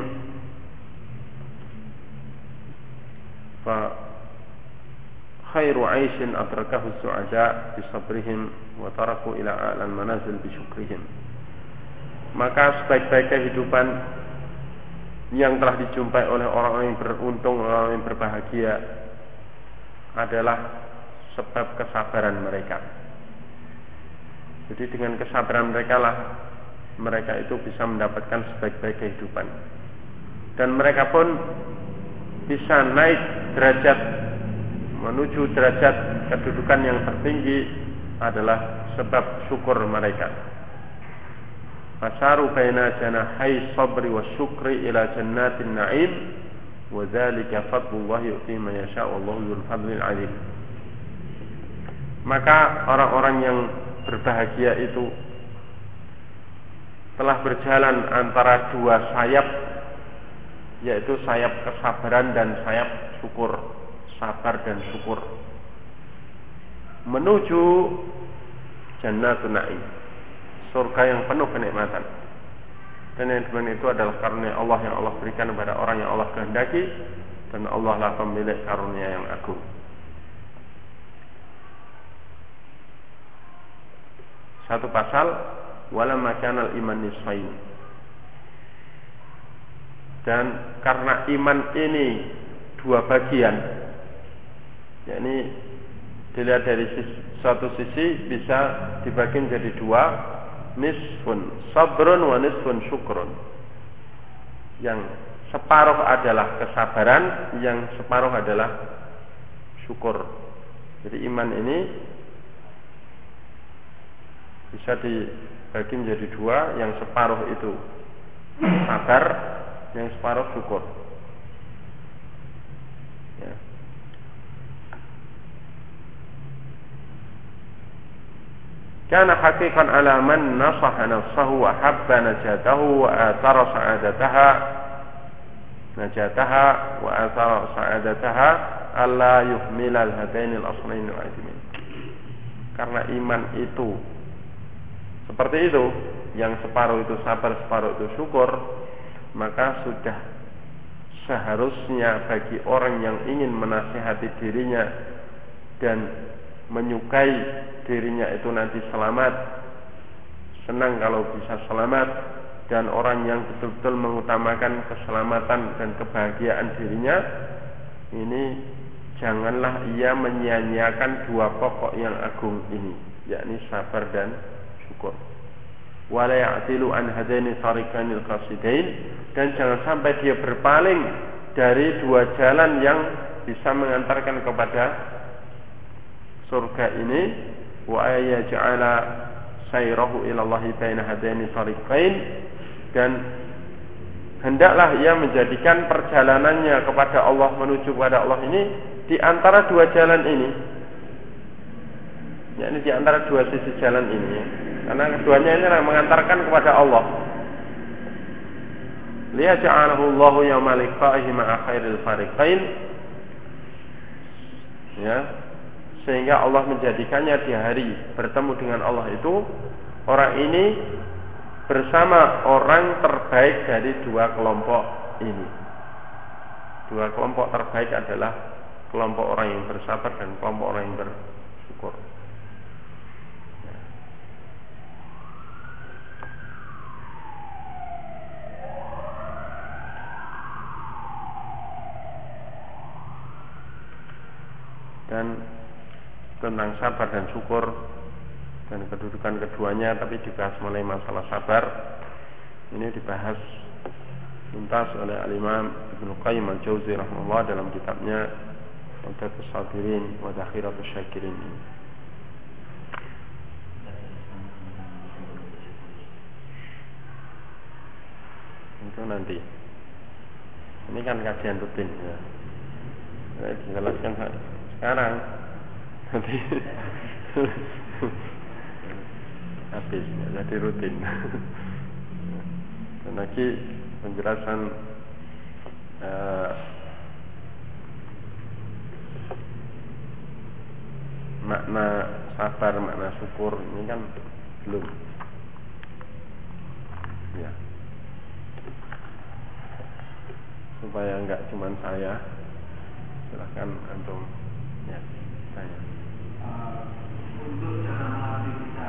fa khairu 'aishin adrakahu su'ada bi sabrihim wa taraku ila a'lan manazil bi syukrihim. Maka sebaik-baik kehidupan yang telah dijumpai oleh orang-orang yang beruntung, orang yang berbahagia, adalah sebab kesabaran mereka. Jadi dengan kesabaran mereka lah mereka itu bisa mendapatkan sebaik-baik kehidupan, dan mereka pun bisa naik derajat menuju derajat kedudukan yang tertinggi adalah sebab syukur mereka. Fasaru baina janahai sabri wa syukri ila jannatin na'im, wa dzalika fadlullah yu'ti man yasha' wallahu dzul fadlil 'alim. Maka orang-orang yang berbahagia itu telah berjalan antara dua sayap, yaitu sayap kesabaran dan sayap syukur, sabar dan syukur, menuju jannatun na'im, surga yang penuh kenikmatan. Dan yang demikian itu adalah karunia Allah yang Allah berikan kepada orang yang Allah kehendaki, dan Allah lah pemilik karunia yang agung. Satu pasal, walamma kana al-iman nisfain, dan karena iman ini dua bagian, yakni dilihat dari satu sisi bisa dibagi menjadi dua, nisfun sabrun wa nisfun syukrun, yang separuh adalah kesabaran, yang separuh adalah syukur. Jadi iman ini bisa dibagi menjadi dua, yang separuh itu sabar, yang separuh syukur. Ya. Kana haqiqan ala man nasaha nafsahu wa habba najatahu wa athara sa'adataha alla yuhmila al-hadaini al-aslain al-azimin. Karena iman itu seperti itu, yang separuh itu sabar, separuh itu syukur, maka sudah seharusnya bagi orang yang ingin menasihati dirinya dan menyukai dirinya itu nanti selamat, senang kalau bisa selamat, dan orang yang betul-betul mengutamakan keselamatan dan kebahagiaan dirinya, ini janganlah ia menyia-nyiakan dua pokok yang agung ini, yakni sabar dan syukur. Wala ya'tilu an hadaini tariqanil qasidain, dan jangan sampai dia berpaling dari dua jalan yang bisa mengantarkan kepada surga ini. Wa ayaj'ala sayrahu ila Allah baina hadaini tariqain, dan hendaklah ia menjadikan perjalanannya kepada Allah, menuju kepada Allah ini di antara dua jalan ini, yakni di antara dua sisi jalan ini, karena keduanya ini mengantarkan kepada Allah. Liyaj'alahu Allahu yawma liqa'ihi ma'a khairil fariqain, ya, sehingga Allah menjadikannya di hari bertemu dengan Allah itu, orang ini bersama orang terbaik dari dua kelompok ini. Dua kelompok terbaik adalah kelompok orang yang bersabar dan kelompok orang yang bersyukur. Dan tentang sabar dan syukur dan kedudukan keduanya, tapi juga mengenai masalah sabar ini dibahas tuntas oleh Al-Imam Ibnu Qayyim Al-Jauzi rahimahullah dalam kitabnya Uddatus Sabirin wa Dakhiratus Syakirin. Itu nanti. Ini kan kajian rutin ya. Saya dijelaskan sekarang, nanti habis, jadi rutin. Dan lagi penjelasan makna sabar, makna syukur ini kan belum. Ya. Supaya enggak cuma saya, silahkan antum ya tanya. Untuk cara melatih kita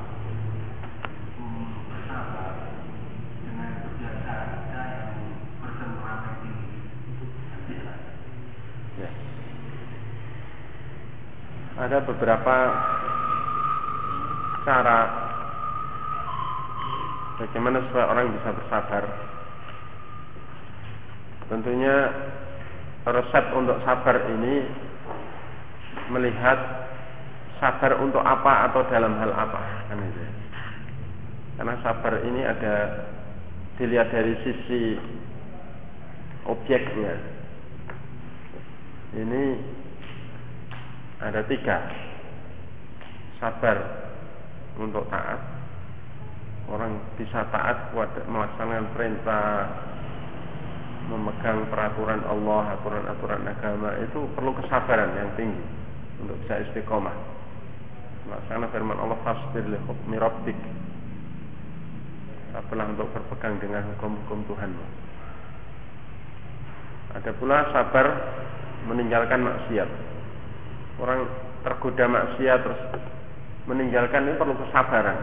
bersabar dengan kebiasaan kita yang bersentuhan ini, ya. Ada beberapa cara bagaimana supaya orang bisa bersabar. Tentunya resep untuk sabar ini melihat sabar untuk apa atau dalam hal apa, kan itu. Karena sabar ini ada dilihat dari sisi objeknya. Ini ada tiga. Sabar untuk taat, orang bisa taat melaksanakan perintah, memegang peraturan Allah, aturan-aturan agama, itu perlu kesabaran yang tinggi untuk bisa istiqomah. Melaksanakan firman Allah, fasbir li hukmi rabbik, sabarlah untuk berpegang dengan hukum-hukum Tuhanmu. Ada pula sabar meninggalkan maksiat. Orang tergoda maksiat terus meninggalkan, ini perlu kesabaran.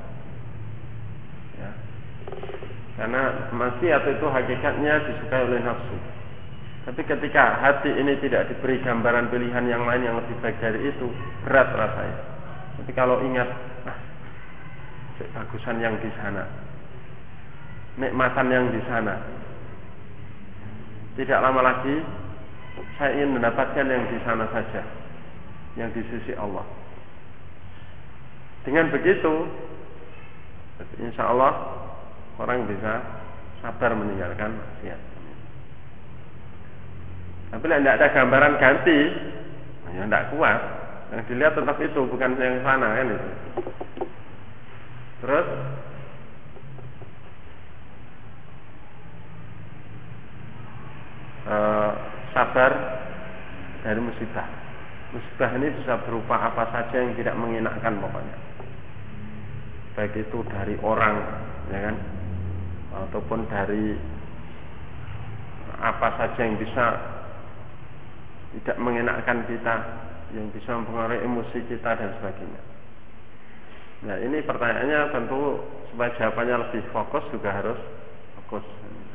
Ya. Karena maksiat itu hakikatnya disukai oleh nafsu. Tapi ketika hati ini tidak diberi gambaran pilihan yang lain yang lebih baik dari itu, berat rasanya. Tapi kalau ingat, bagusan yang di sana, nikmatan yang di sana, tidak lama lagi saya ingin mendapatkan yang di sana saja, yang di sisi Allah. Dengan begitu, insya Allah orang bisa sabar meninggalkan maksiat. Tapi tidak ada gambaran ganti, ya tidak kuat. Yang dilihat tetap itu, bukan yang sana kan itu. Terus sabar dari musibah. Musibah ini bisa berupa apa saja yang tidak mengenakkan pokoknya. Baik itu dari orang, ya kan, ataupun dari apa saja yang bisa tidak mengenakkan kita, yang bisa mempengaruhi emosi kita dan sebagainya. Nah, ini pertanyaannya tentu supaya jawabannya lebih fokus juga harus fokus.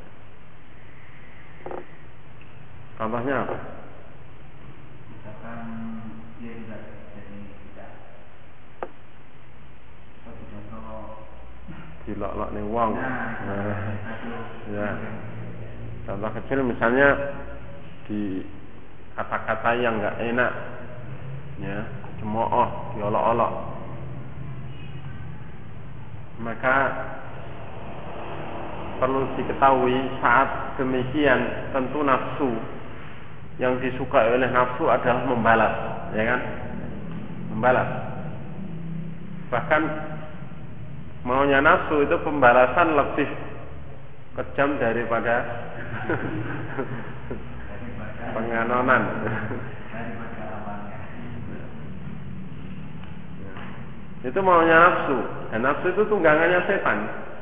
Contohnya apa? Misalkan dia juga jadi tidak dilok-lok ning wong. Ya. Contoh kecil misalnya di kata-kata yang enggak enak, ya, cemooh, diolok-olok. Maka perlu diketahui saat demikian tentu nafsu yang disukai oleh nafsu adalah membalas, ya kan? Membalas. Bahkan maunya nafsu itu pembalasan lebih kejam daripada penganonan. Itu maunya nafsu, dan nafsu itu tunggangannya setan.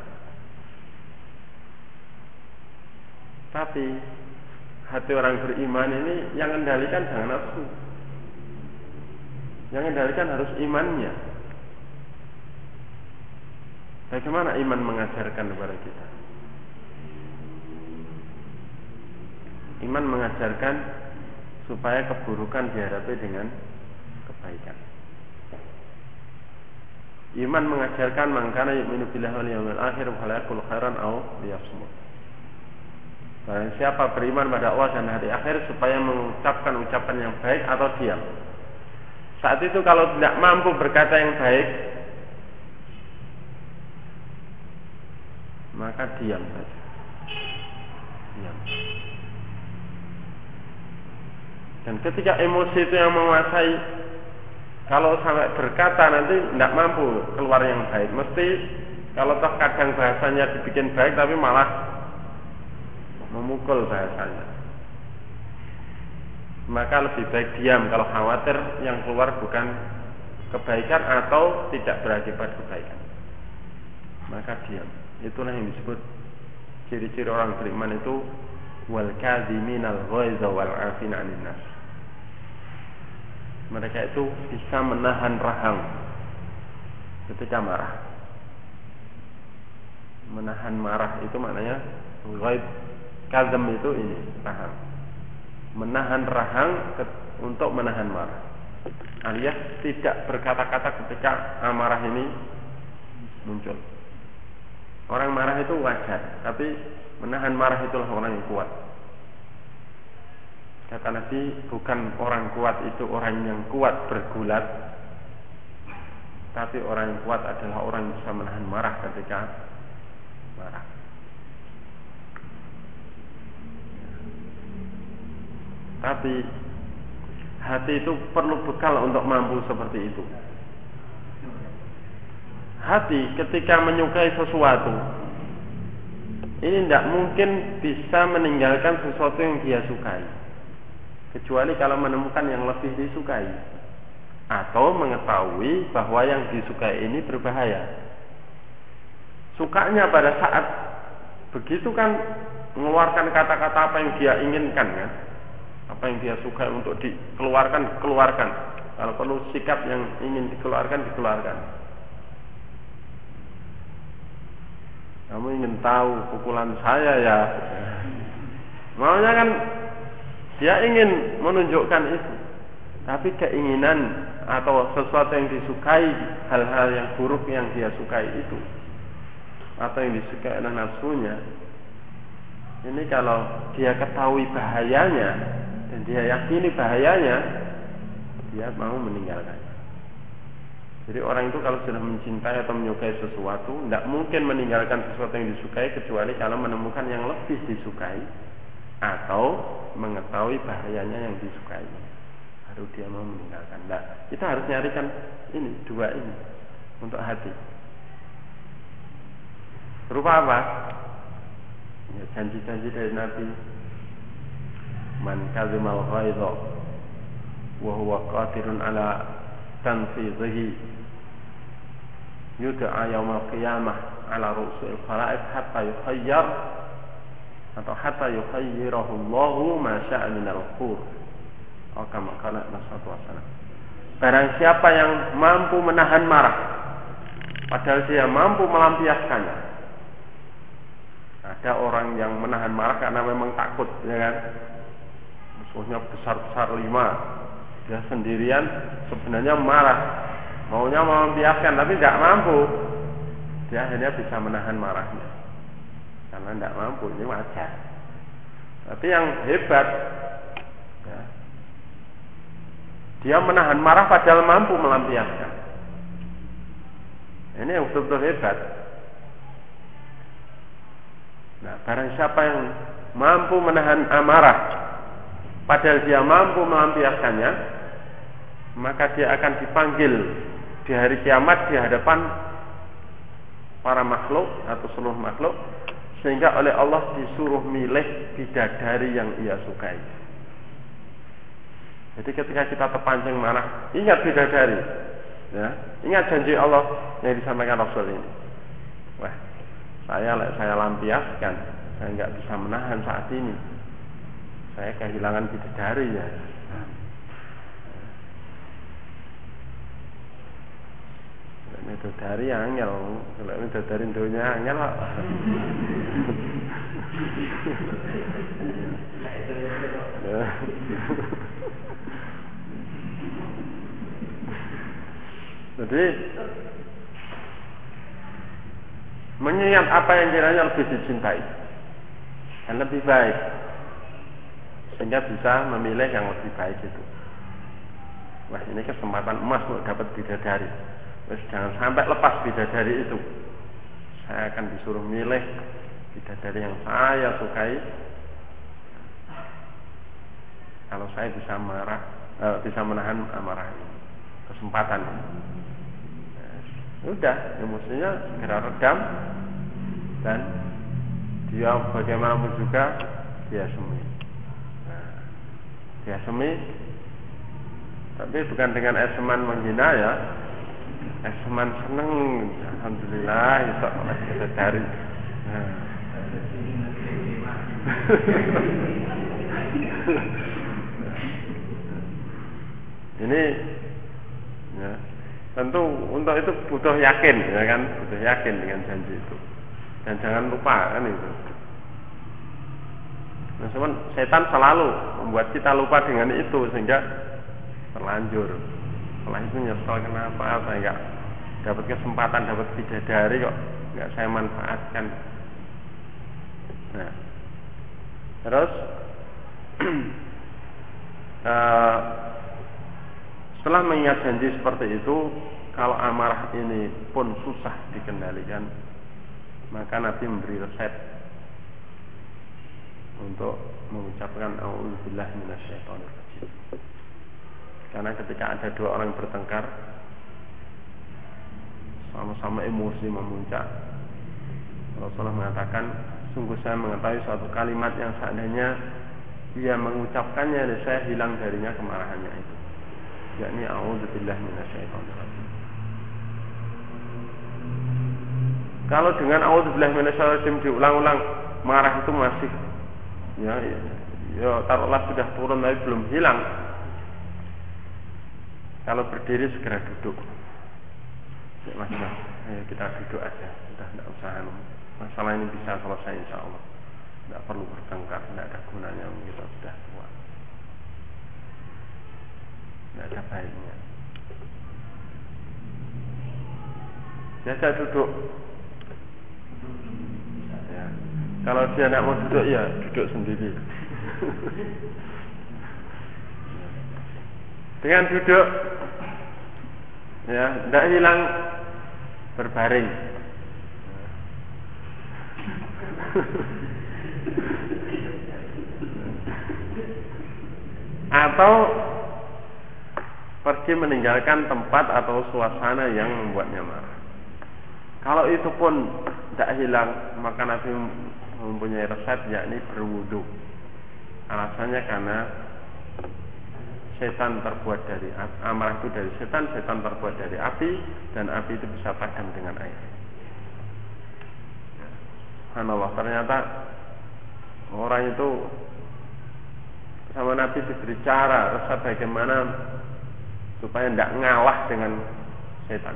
Tapi hati orang beriman ini yang mengendalikan jangan nafsu, yang mengendalikan harus imannya. Bagaimana iman mengajarkan kepada kita? Iman mengajarkan supaya keburukan dihadapi dengan kebaikan. Iman mengajarkan man kana yu'minu billahi wal yawmil akhir falyaqul khairan aw liyasmut. Barang siapa beriman pada Allah dan hari akhir supaya mengucapkan ucapan yang baik atau diam. Saat itu kalau tidak mampu berkata yang baik, maka diam saja. Diam. Dan ketika emosi itu yang menguasai, kalau sampai berkata nanti tidak mampu keluar yang baik. Mesti kalau toh kadang bahasanya dibikin baik tapi malah memukul bahasanya. Maka lebih baik diam kalau khawatir yang keluar bukan kebaikan atau tidak berakibat kebaikan. Maka diam. Itulah yang disebut ciri-ciri orang beriman itu wal kadhiminal ghaiza wal 'afina 'anil nas. Mereka itu bisa menahan rahang ketika marah. Menahan marah itu maknanya ghaib, kazam itu ini rahang. Menahan rahang untuk menahan marah. Alias tidak berkata-kata ketika amarah ini muncul. Orang marah itu wajar, tapi menahan marah itulah orang yang kuat. Kata Nabi, bukan orang kuat itu orang yang kuat bergulat, tapi orang yang kuat adalah orang yang bisa menahan marah ketika marah. Tapi hati itu perlu bekal untuk mampu seperti itu. Hati ketika menyukai sesuatu, ini tidak mungkin bisa meninggalkan sesuatu yang dia sukai, kecuali kalau menemukan yang lebih disukai atau mengetahui bahwa yang disukai ini berbahaya. Sukanya pada saat begitu kan mengeluarkan kata-kata apa yang dia inginkan kan, apa yang dia sukai untuk dikeluarkan, keluarkan. Kalau perlu sikap yang ingin dikeluarkan, dikeluarkan. Kamu ingin tahu pukulan saya ya? Maunya kan dia ingin menunjukkan itu. Tapi keinginan atau sesuatu yang disukai, hal-hal yang buruk yang dia sukai itu, atau yang disukai oleh nafsunya, ini kalau dia ketahui bahayanya dan dia yakini bahayanya, dia mau meninggalkannya. Jadi orang itu kalau sudah mencintai atau menyukai sesuatu, tidak mungkin meninggalkan sesuatu yang disukai kecuali kalau menemukan yang lebih disukai atau mengetahui bahayanya yang disukai. Baru dia mau meninggalkan. Nah, kita harus nyarikan ini, dua ini untuk hati. Berupa apa? Ya, janji-janji dari Nabi. Man kazimal ghaidha wa huwa qadirun ala tanfidhihi yud'a yaumal qiyamah ala ru'usil khalaiq hatta yukhayyar atau hatta yukhayyirahu Allahu ma syaa minal khur. Kama qala Rasulullah. Barang siapa yang mampu menahan marah padahal dia mampu melampiaskannya. Ada orang yang menahan marah karena memang takut, ya kan? Musuhnya besar-besar 5, dia sendirian sebenarnya marah, maunya melampiaskan tapi tidak mampu. Dia akhirnya bisa menahan marahnya karena tidak mampu, ini wajar. Tapi yang hebat, ya, dia menahan marah padahal mampu melampiaskan. Ini yang betul-betul hebat. Nah, barang siapa yang mampu menahan amarah padahal dia mampu melampiaskannya, maka dia akan dipanggil di hari kiamat di hadapan para makhluk atau seluruh makhluk, sehingga oleh Allah disuruh milih bidadari yang ia sukai. Jadi ketika kita terpancing marah, ingat bidadari, ya, ingat janji Allah yang disampaikan Rasul ini. Wah, saya lampiaskan, saya nggak bisa menahan saat ini, saya kehilangan bidadari ya. Bidadari angel, kalau bidadari dunia angel lah. Jadi mengingat apa yang kiranya lebih dicintai dan lebih baik, sehingga bisa memilih yang lebih baik itu. Wah, ini kesempatan emas untuk dapat bidadari. Terus jangan sampai lepas bidadari itu. Saya akan disuruh milih bidadari yang saya sukai. Kalau saya bisa menahan amarah ini, kesempatan. Udah, emosinya segera redam dan dia bagaimanapun juga dia semi. Dia semi, tapi bukan dengan eseman menghina ya. Eseman seneng, alhamdulillah, besok kita cari. Ini, ya, tentu untuk itu butuh yakin, ya kan, butuh yakin dengan janji itu. Dan jangan lupa kan itu. Nah, cuman setan selalu membuat kita lupa dengan itu sehingga terlanjur. Setelah itu nyesel, kenapa saya nggak dapat kesempatan dapat bidadari kok nggak saya manfaatkan. Nah, terus setelah mengingat janji seperti itu, kalau amarah ini pun susah dikendalikan, maka Nabi memberi resep untuk mengucapkan a'udzubillahi minasyaitonir rajim. Karena ketika ada dua orang bertengkar, sama-sama emosi memuncak, Rasulullah mengatakan, sungguh saya mengetahui suatu kalimat yang seandainya dia mengucapkannya, saya hilang darinya kemarahannya itu, yakni a'udzubillahi minasyaitonir rajim. Kalau dengan a'udzubillahi minasyaitonir rajim diulang-ulang, marah itu masih ya taruhlah sudah turun tapi belum hilang. Kalau berdiri segera duduk. Mas, ayo kita duduk aja, sudah tidak usah masalah ini bisa selesai insya Allah. Tidak perlu bertengkar, tidak ada gunanya, kita sudah tua, tidak ada baiknya. Jajak duduk. Ya. Kalau dia tidak mau duduk, ya duduk sendiri. Dengan duduk, ya, tidak hilang berbaring. Atau pergi meninggalkan tempat atau suasana yang membuatnya marah. Kalau itu pun tidak hilang, maka Nabi mempunyai resep, yakni berwudu. Alasannya karena setan terbuat dari amarah itu dari setan, setan terbuat dari api, dan api itu bisa padam dengan air. Subhanallah, ternyata orang itu sama Nabi diberi cara resep bagaimana supaya tidak ngalah dengan setan.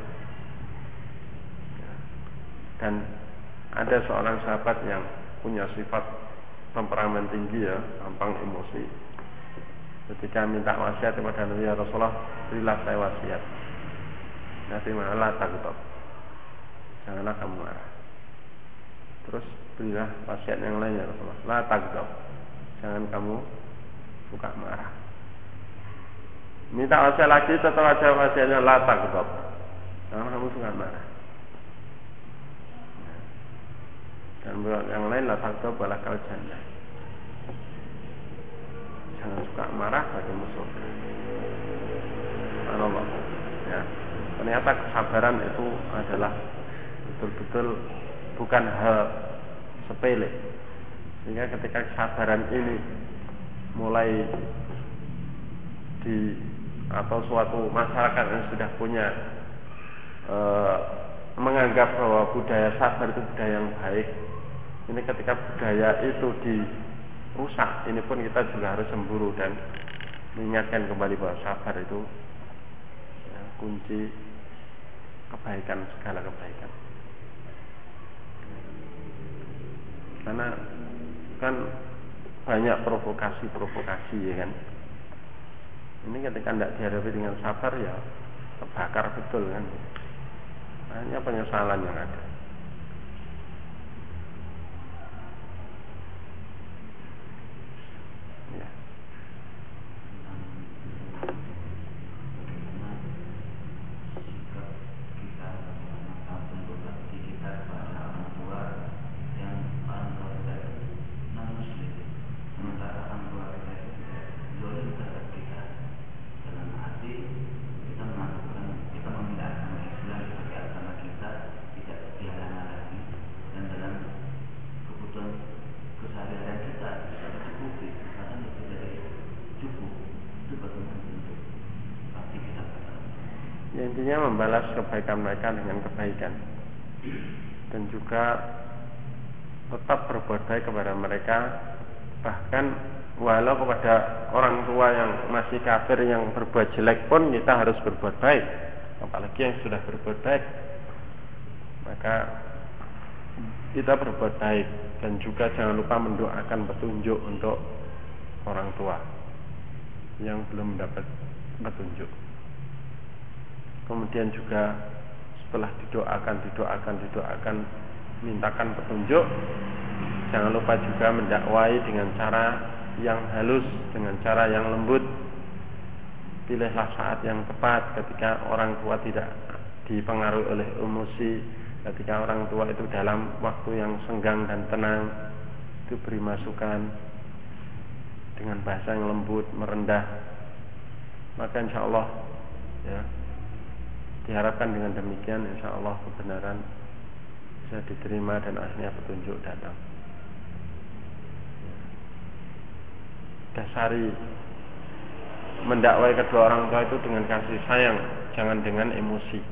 Dan ada seorang sahabat yang punya sifat temperamen tinggi, ya, gampang emosi. Ketika minta wasiat kepada Nabi, ya Rasulullah, berilah saya wasiat. Nabi malah takut, janganlah kamu marah. Terus berilah wasiat yang lain, ya Rasulullah, la takut, jangan kamu suka marah. Minta wasiat lagi, tetap aja wasiatnya la takut, jangan kamu suka marah. Dan yang lain la takut balakal jannah, jangan suka marah bagi musuh. Allah, ya. Ternyata kesabaran itu adalah betul-betul bukan hal sepele. Sehingga ketika kesabaran ini mulai atau suatu masyarakat yang sudah punya menganggap bahwa budaya sabar itu budaya yang baik, ini ketika budaya itu dirusak, ini pun kita juga harus cemburu dan mengingatkan kembali bahwa sabar itu, ya, kunci kebaikan, segala kebaikan. Karena kan banyak provokasi, ya kan. Ini ketika tidak dihadapi dengan sabar, ya terbakar betul kan. Hanya penyesalan yang ada. Ya. Intinya membalas kebaikan mereka dengan kebaikan, dan juga tetap berbuat baik kepada mereka, bahkan walau kepada orang tua yang masih kafir yang berbuat jelek pun kita harus berbuat baik, apalagi yang sudah berbuat baik. Maka kita berbuat baik, dan juga jangan lupa mendoakan petunjuk untuk orang tua yang belum mendapat petunjuk. Kemudian juga setelah didoakan, mintakan petunjuk, jangan lupa juga mendakwai dengan cara yang halus, dengan cara yang lembut. Pilihlah saat yang tepat ketika orang tua tidak dipengaruhi oleh emosi, ketika orang tua itu dalam waktu yang senggang dan tenang, itu beri masukan dengan bahasa yang lembut, merendah. Maka insya Allah, ya, diharapkan dengan demikian insya Allah kebenaran bisa diterima dan akhirnya petunjuk datang. Dasari mendakwai kedua orang tua itu dengan kasih sayang, jangan dengan emosi.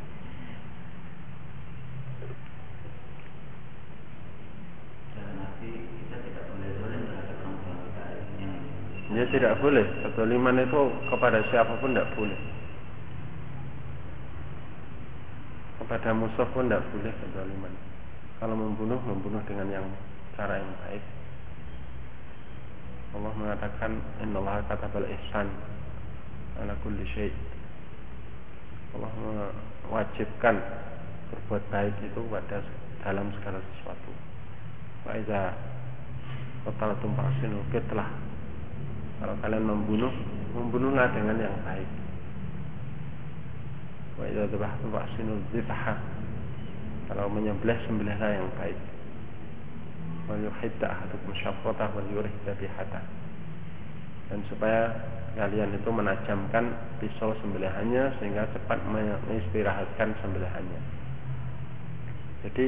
Ya tidak boleh, kezaliman itu kepada siapapun tidak boleh. Kepada musuh pun tidak boleh kezaliman. Kalau membunuh dengan yang cara yang baik. Allah mengatakan innallaha katabal ihsan ala kulli syai'. Allah mewajibkan berbuat baik itu pada dalam segala sesuatu. Wa idza qataltum fa'sinu qitlah. Kalau kalian membunuhlah dengan yang baik. Wa idza dzabhtum fa'sinu dzibha. Kalau menyembelih, sembelihlah yang baik. Wa yuhidda ahadukum syafratah wa yurih dzabihata. Dan supaya kalian itu menajamkan pisau sembelihannya sehingga cepat mengistirahatkan sembelihannya. Jadi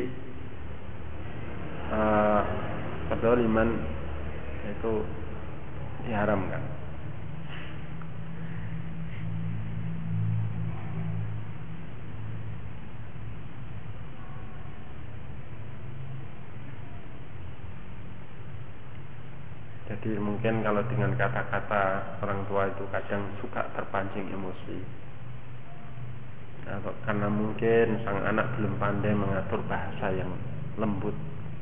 kezaliman itu diharamkan. Jadi mungkin kalau dengan kata-kata orang tua itu kadang suka terpancing emosi, atau karena mungkin sang anak belum pandai mengatur bahasa yang lembut,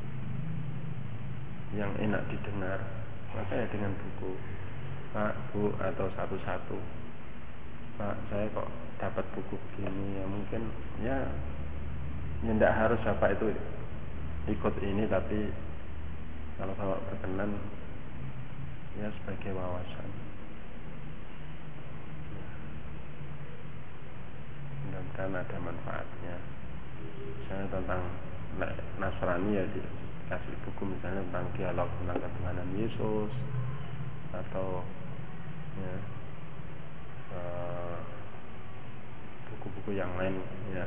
yang enak didengar, maka ya dengan buku, Pak, Bu, atau satu-satu, Pak, saya kok dapat buku begini, ya mungkin ya tidak harus Bapak itu ikut ini, tapi kalau Bapak berkenan ya sebagai wawasan, mudah-mudahan ada manfaatnya. Misalnya tentang Nasrani ya dikasih buku misalnya tentang dialog tentang ketuhanan Yesus, atau ya, buku-buku yang lain ya.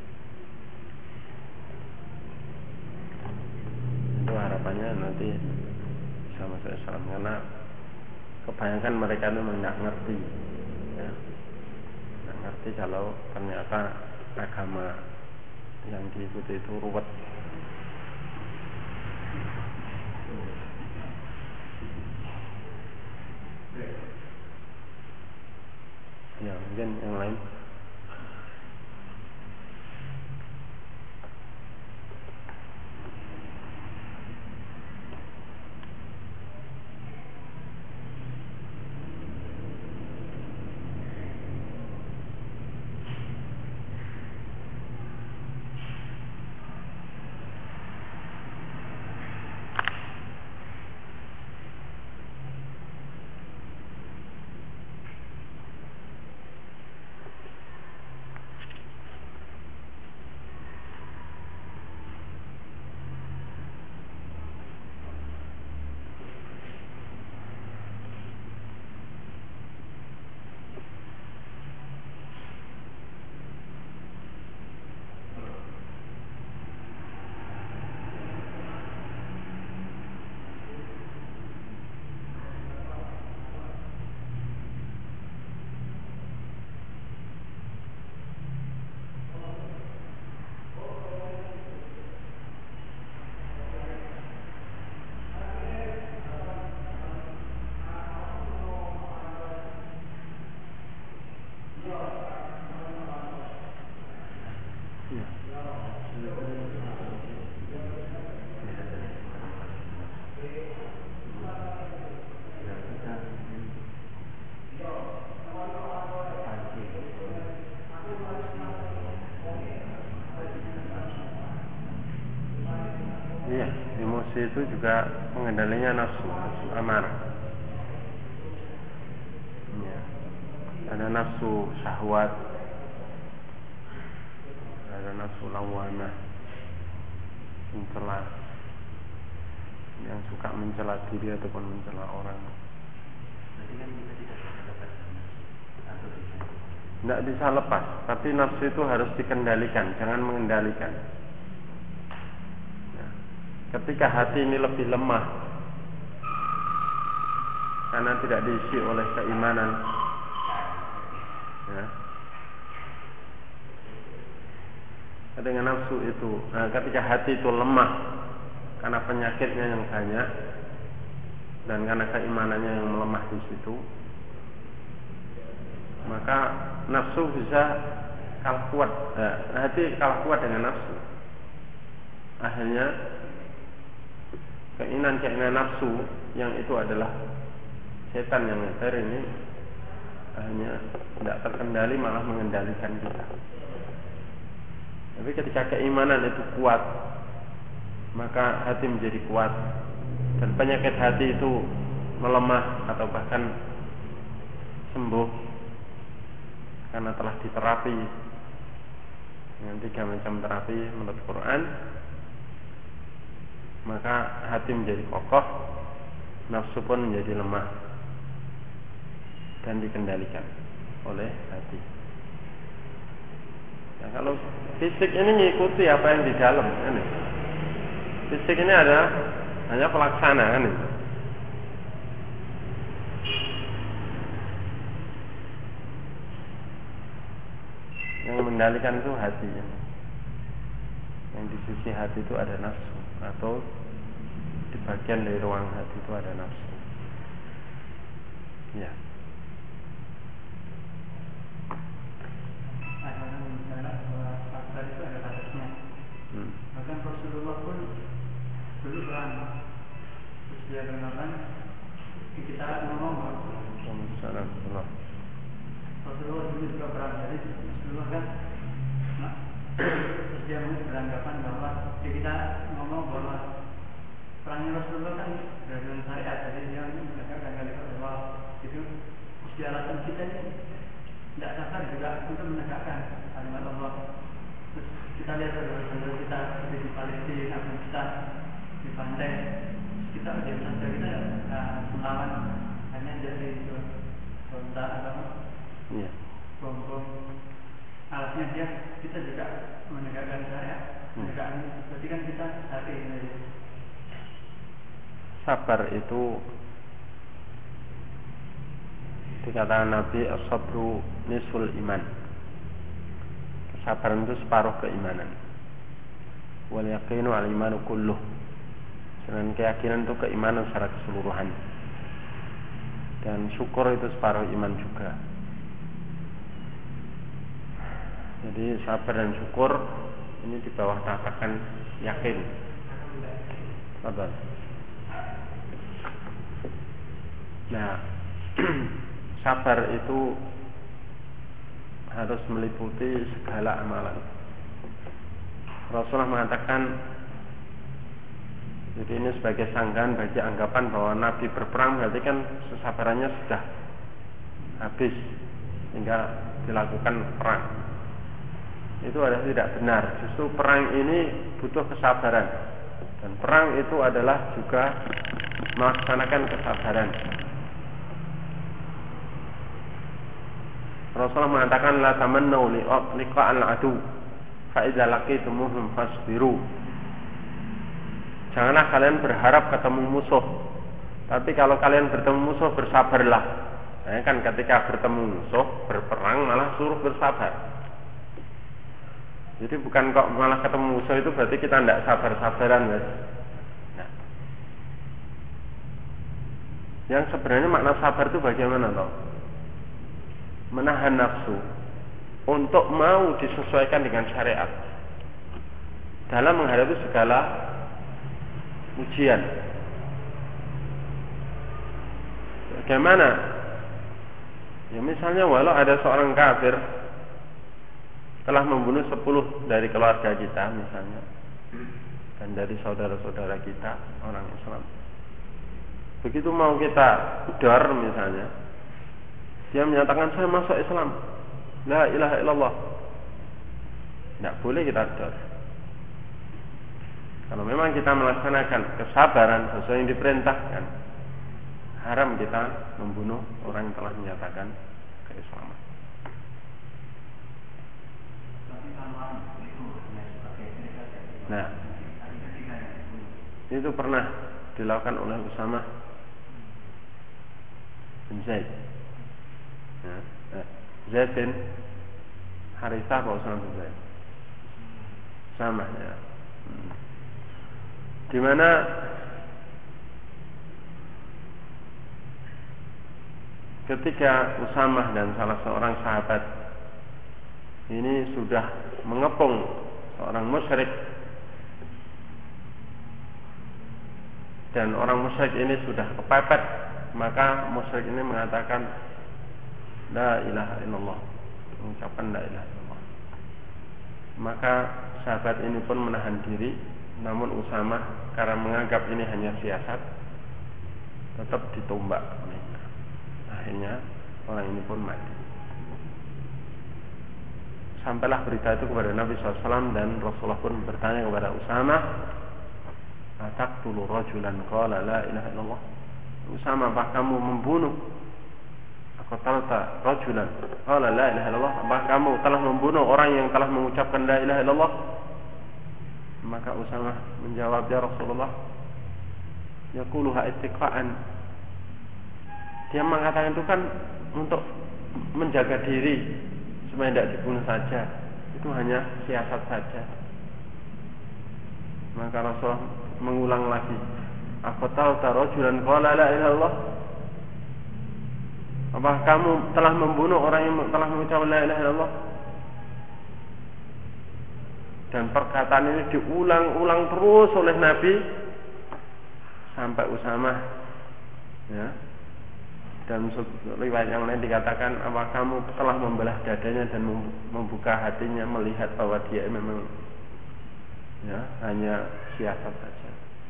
Itu harapannya nanti bisa masuk Islam, karena kebanyakan mereka itu nggak ngerti ya. Nggak ngerti kalau ternyata agama yang diikuti itu ruwet. Ya mungkin yang lain. Iya, emosi itu juga pengendalinya nafsu amarah. Ya. Ada nafsu syahwat, ada nafsu lawanah, mencela, yang suka mencela diri ataupun mencela orang. Berarti kan kita tidak bisa lepas atau bisa? Tidak bisa lepas, tapi nafsu itu harus dikendalikan, jangan mengendalikan. Ketika hati ini lebih lemah karena tidak diisi oleh keimanan ya, dengan nafsu itu, ketika hati itu lemah karena penyakitnya yang banyak dan karena keimanannya yang melemah di situ, maka nafsu bisa kalah kuat, hati kalah kuat dengan nafsu. Akhirnya keinginan nafsu yang itu adalah setan yang ngeter ini hanya tidak terkendali, malah mengendalikan kita. Tapi ketika keimanan itu kuat, maka hati menjadi kuat dan penyakit hati itu melemah atau bahkan sembuh karena telah diterapi dengan 3 macam terapi menurut Quran. Maka hati menjadi kokoh, nafsu pun menjadi lemah dan dikendalikan oleh hati. Nah, kalau fisik ini mengikuti apa yang di dalam, kan? Fisik ini ada hanya pelaksana, kan? Yang mengendalikan itu hati. Yang di sisi hati itu ada nafsu, atau di bagian dari ruang hati itu ada nafsu. Ya. Misalnya sabar itu ada batasnya. Bahkan Rasulullah pun dulu perang. Terus dia mengatakan kita ngomong. Rasulullah dulu juga perang. Jadi Rasulullah kan, terus dia beranggapan bahwa kita ngomong bahwa perangnya Rasulullah kan berdasarkan syariat. Jadi dia menegakkan kalimat Allah itu. Terus alasan kita ini tidak sabar juga untuk menegakkan kalimat Allah. Terus kita lihat saudara-saudara kita seperti di Palestina, Afghanistan, di pantai, kita diam saja, kita melawan hanya dari frontal atau bom. Alasnya dia kita juga menegakkan syariat. Berarti kan kita saat ini sabar itu dikatakan Nabi as-sabru nisful iman. Kesabaran itu separuh keimanan. Wal yaqinu al-imanu kulluh. Dengan keyakinan itu keimanan secara keseluruhan. Dan syukur itu separuh iman juga. Jadi sabar dan syukur ini di bawah tatakan yakin. Sabar. Nah, sabar itu harus meliputi segala amalan. Rasulullah mengatakan, jadi ini sebagai sanggahan bagi anggapan bahwa Nabi berperang berarti kan kesabarannya sudah habis hingga dilakukan perang. Itu adalah tidak benar. Justru perang ini butuh kesabaran, dan perang itu adalah juga melaksanakan kesabaran. Rasulullah mengatakan la tamannu liqa'al adu fa idza laqitumuhum fasbiru. Janganlah kalian berharap ketemu musuh, tapi kalau kalian bertemu musuh bersabarlah. Nah, kan ketika bertemu musuh berperang malah suruh bersabar. Jadi bukan kok malah ketemu musuh itu berarti kita tidak sabar-sabaran, guys. Nah, yang sebenarnya makna sabar itu bagaimana toh? Menahan nafsu untuk mau disesuaikan dengan syariat dalam menghadapi segala ujian. Bagaimana? Ya misalnya walau ada seorang kafir telah membunuh 10 dari keluarga kita misalnya, dan dari saudara-saudara kita orang Islam. Begitu mau kita dar misalnya, dia menyatakan saya masuk Islam, la ilaha illallah, tidak boleh kita dar. Kalau memang kita melaksanakan kesabaran sesuai yang diperintahkan, haram kita membunuh orang yang telah menyatakan keislaman. Nah, itu pernah dilakukan oleh Usama bin Zaid. Zaid bin Harithah atau Usama bin Zaid, sama ya. Di mana ketika Usamah dan salah seorang sahabat ini sudah mengepung seorang musyrik, dan orang musyrik ini sudah kepepet, maka musyrik ini mengatakan la ilaha illallah, mengucapkan la ilaha illallah. Maka sahabat ini pun menahan diri, namun Usamah karena menganggap ini hanya siasat, tetap ditombak. Akhirnya orang ini pun mati. Sampailah berita itu kepada Nabi SAW, dan Rasulullah pun bertanya kepada Usamah, ataqtulu rajulan qala la ilaha illallah. Usamah, apakah kamu membunuh? Aqtalta rajulan qala la ilaha illallah, apakah kamu telah membunuh orang yang telah mengucapkan la ilaha illallah? Maka Usamah menjawab, ya Rasulullah, yaquluha ittiqa'an. Dia mengatakan itu kan untuk menjaga diri supaya tidak dibunuh saja, itu hanya siasat saja. Maka Rasulullah mengulang lagi, aqtalta rajulan qala la ilaha illallah. Apakah kamu telah membunuh orang yang telah mengucap la ilaha illallah? Dan perkataan ini diulang-ulang terus oleh Nabi sampai Usamah, ya. Dan riwayat yang lain dikatakan, apakah kamu telah membelah dadanya dan membuka hatinya melihat bahwa dia memang, ya, hanya siasat saja.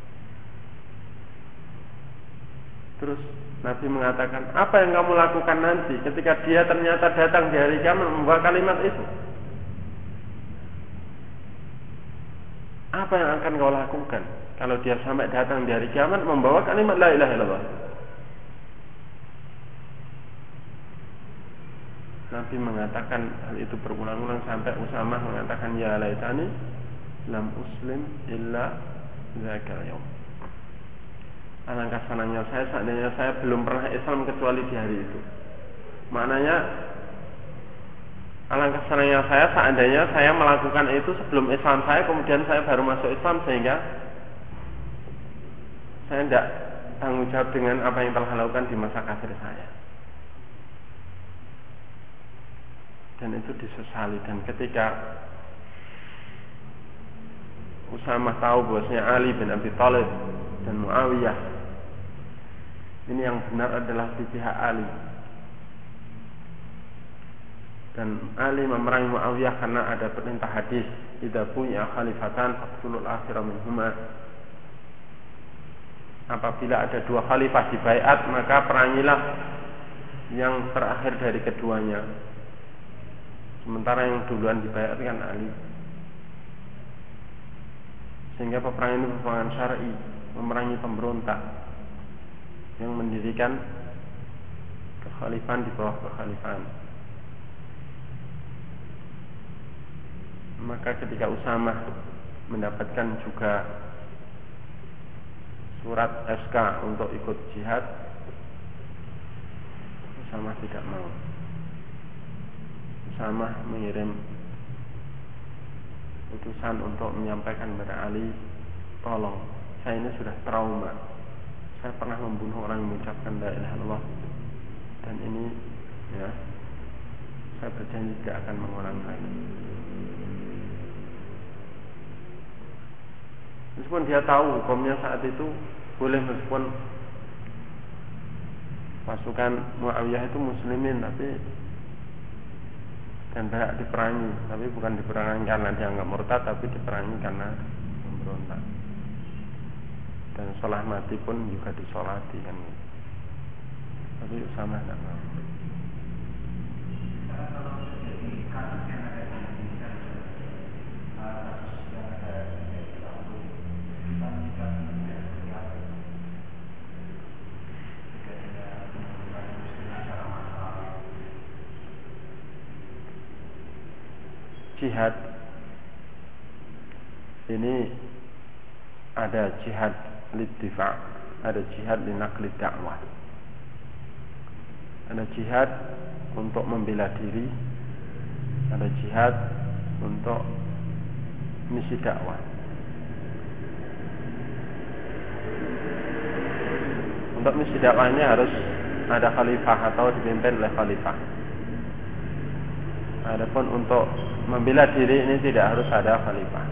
Terus Nabi mengatakan, apa yang kamu lakukan nanti ketika dia ternyata datang di hari kiamat membawa kalimat itu? Apa yang akan kau lakukan kalau dia sampai datang di hari kiamat membawa kalimat la ilaha illallah? Nabi mengatakan hal itu berulang-ulang sampai Usamah mengatakan, ya laitani lam uslim illa dzakal yaum. Alangkah senangnya saya seandainya saya belum pernah Islam kecuali di hari itu. Maknanya, alangkah senangnya saya seandainya saya melakukan itu sebelum Islam saya, kemudian saya baru masuk Islam, sehingga saya tidak tanggung jawab dengan apa yang telah lakukan di masa kafir saya. Dan itu disesali. Dan ketika Usamah tahu bahwasanya Ali bin Abi Thalib dan Muawiyah ini yang benar adalah di pihak Ali, dan Ali memerangi Muawiyah karena ada perintah hadis, idza punya khalifatan faqtulul akhira minhuma. Apabila ada dua khalifah dibaiat, maka perangilah yang terakhir dari keduanya. Sementara yang duluan dibaiat kan Ali. Sehingga peperangan ini peperangan syar'i, memerangi pemberontak yang mendirikan kekhalifahan di bawah kekhalifahan. Maka ketika Usamah mendapatkan juga surat SK untuk ikut jihad, Usamah tidak mau. Usamah mengirim utusan untuk menyampaikan kepada Ali, tolong, saya ini sudah trauma. Saya pernah membunuh orang yang mengucapkan la ilaha illallah, dan ini, ya, saya berjanji tidak akan mengulang lagi. Meskipun dia tahu hukumnya saat itu boleh, meskipun pasukan Muawiyah itu muslimin, tapi dan banyak diperangi, tapi bukan diperangi karena dianggap murtad, tapi diperangi karena memberontak. Dan sholat mati pun juga disolati kan. Tapi Usamah tidak mau. Jihad ini ada jihad liddifa', ada jihad linaqli dakwah, ada jihad untuk membela diri, ada jihad untuk misi dakwah. Untuk misi dakwahnya harus ada khalifah atau dipimpin oleh khalifah. Adapun untuk membela diri ini tidak harus ada khalifah.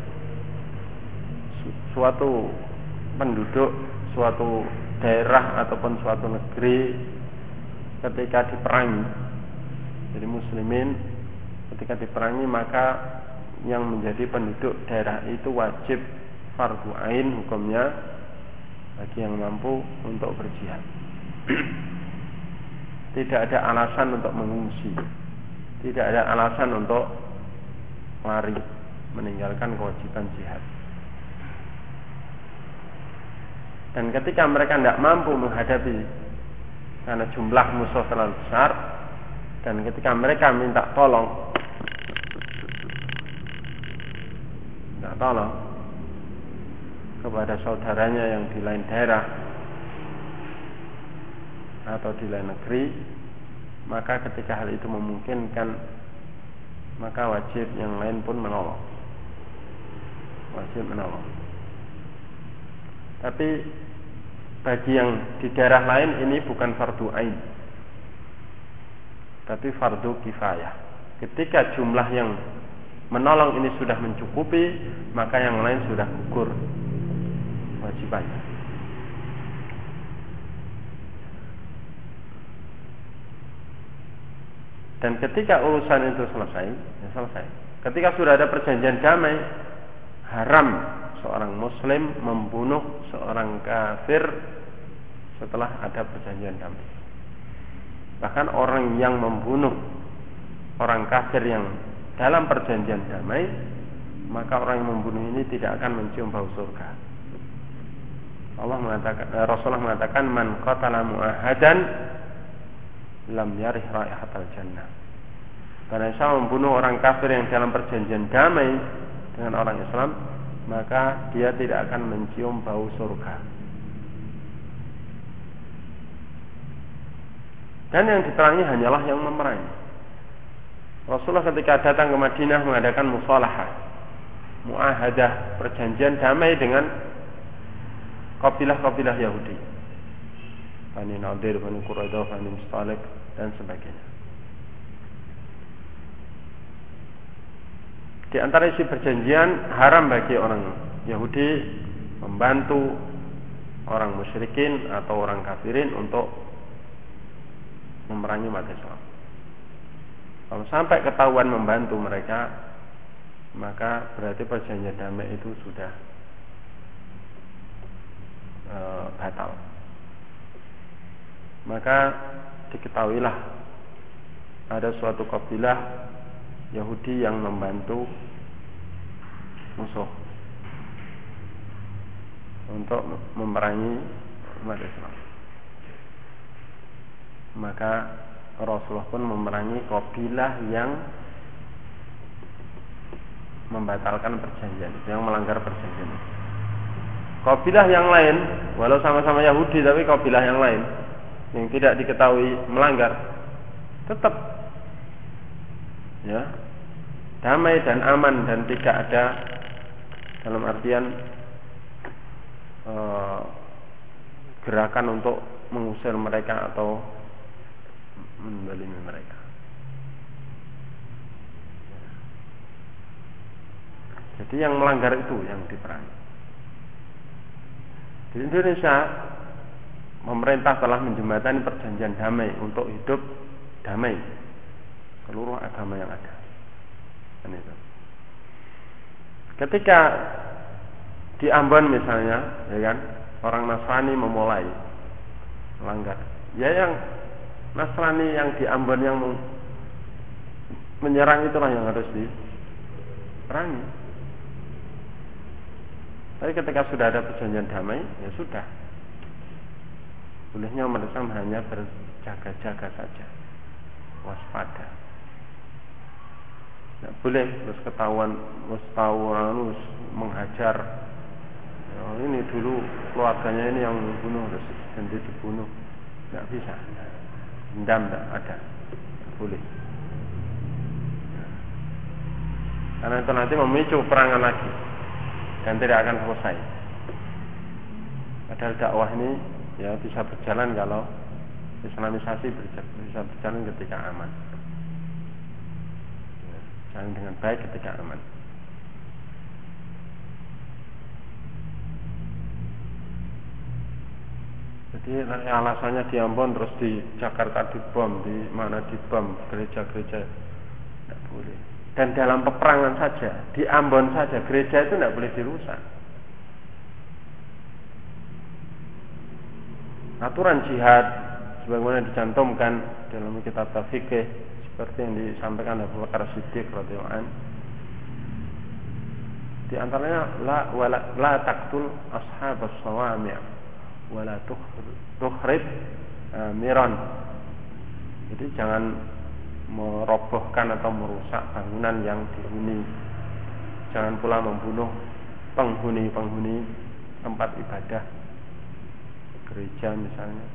Suatu penduduk, suatu daerah ataupun suatu negeri ketika diperangi, jadi muslimin ketika diperangi, maka yang menjadi penduduk daerah itu wajib fardu ain hukumnya bagi yang mampu untuk berjihad. Tidak ada alasan untuk mengungsi, tidak ada alasan untuk lari meninggalkan kewajiban jihad. Dan ketika mereka tidak mampu menghadapi karena jumlah musuh terlalu besar, dan ketika mereka minta tolong kepada saudaranya yang di lain daerah atau di lain negeri, maka ketika hal itu memungkinkan, maka wajib yang lain pun menolong, wajib menolong. Tapi bagi yang di daerah lain ini bukan fardu ain, tapi fardu kifayah. Ketika jumlah yang menolong ini sudah mencukupi, maka yang lain sudah gugur wajibannya. Dan ketika urusan itu selesai, ya selesai. Ketika sudah ada perjanjian damai, haram seorang muslim membunuh seorang kafir setelah ada perjanjian damai. Bahkan orang yang membunuh orang kafir yang dalam perjanjian damai, maka orang yang membunuh ini tidak akan mencium bau surga. Rasulullah mengatakan, man qatala mu'ahadan lam yarih raihatal jannah. Karena saya membunuh orang kafir yang dalam perjanjian damai dengan orang Islam, maka dia tidak akan mencium bau surga. Dan yang diterangi hanyalah yang memerangi. Rasulullah ketika datang ke Madinah mengadakan musalahah, muahadah, perjanjian damai dengan kabilah-kabilah Yahudi, Bani Nadir, Bani Quraidah, Bani Mustalik, dan sebagainya. Di antara isi perjanjian, haram bagi orang Yahudi membantu orang musyrikin atau orang kafirin untuk memerangi umat Islam. Kalau sampai ketahuan membantu mereka, maka berarti perjanjian damai itu sudah batal. Maka diketahuilah ada suatu kabilah Yahudi yang membantu musuh untuk memerangi umat Islam. Maka Rasulullah pun memerangi kabilah yang membatalkan perjanjian, yang melanggar perjanjian. Kabilah yang lain, walau sama-sama Yahudi, tapi kabilah yang lain yang tidak diketahui melanggar, tetap ya damai dan aman, dan tidak ada dalam artian gerakan untuk mengusir mereka atau menzalimi mereka. Jadi yang melanggar itu yang diperangi. Di Indonesia pemerintah telah menjembatani perjanjian damai untuk hidup damai seluruh agama yang ada. Dan itu. Ketika di Ambon misalnya, ya kan, orang Nasrani memulai melanggar, ya yang Nasrani yang di Ambon yang menyerang itulah yang harus diperangi. Tapi ketika sudah ada perjanjian damai, ya sudah. Bolehnya umat Islam hanya berjaga-jaga saja, waspada. Tidak boleh terus ketahuan menghajar. Ya, ini dulu keluarganya ini yang membunuh, terus nanti dibunuh. Tidak bisa. Dendam tidak ada. Tidak boleh. Karena itu nanti memicu perangan lagi dan tidak akan selesai. Padahal dakwah ini ya bisa berjalan kalau Islamisasi bisa berjalan ketika aman, ya, jalan dengan baik ketika aman. Jadi alasannya di Ambon terus di Jakarta dibom, di mana dibom, gereja-gereja tidak boleh. Dan dalam peperangan saja, di Ambon saja gereja itu tidak boleh dirusak. Aturan jihad sebagaimana dicantumkan dalam kitab fikih seperti yang disampaikan oleh Abu Bakar Siddiq radhiyallahu anhu. Di antaranya la taqtul ashabas sawami' wa la tukhrib miran. Jadi jangan merobohkan atau merusak bangunan yang dihuni. Jangan pula membunuh penghuni tempat ibadah, gereja misalnya.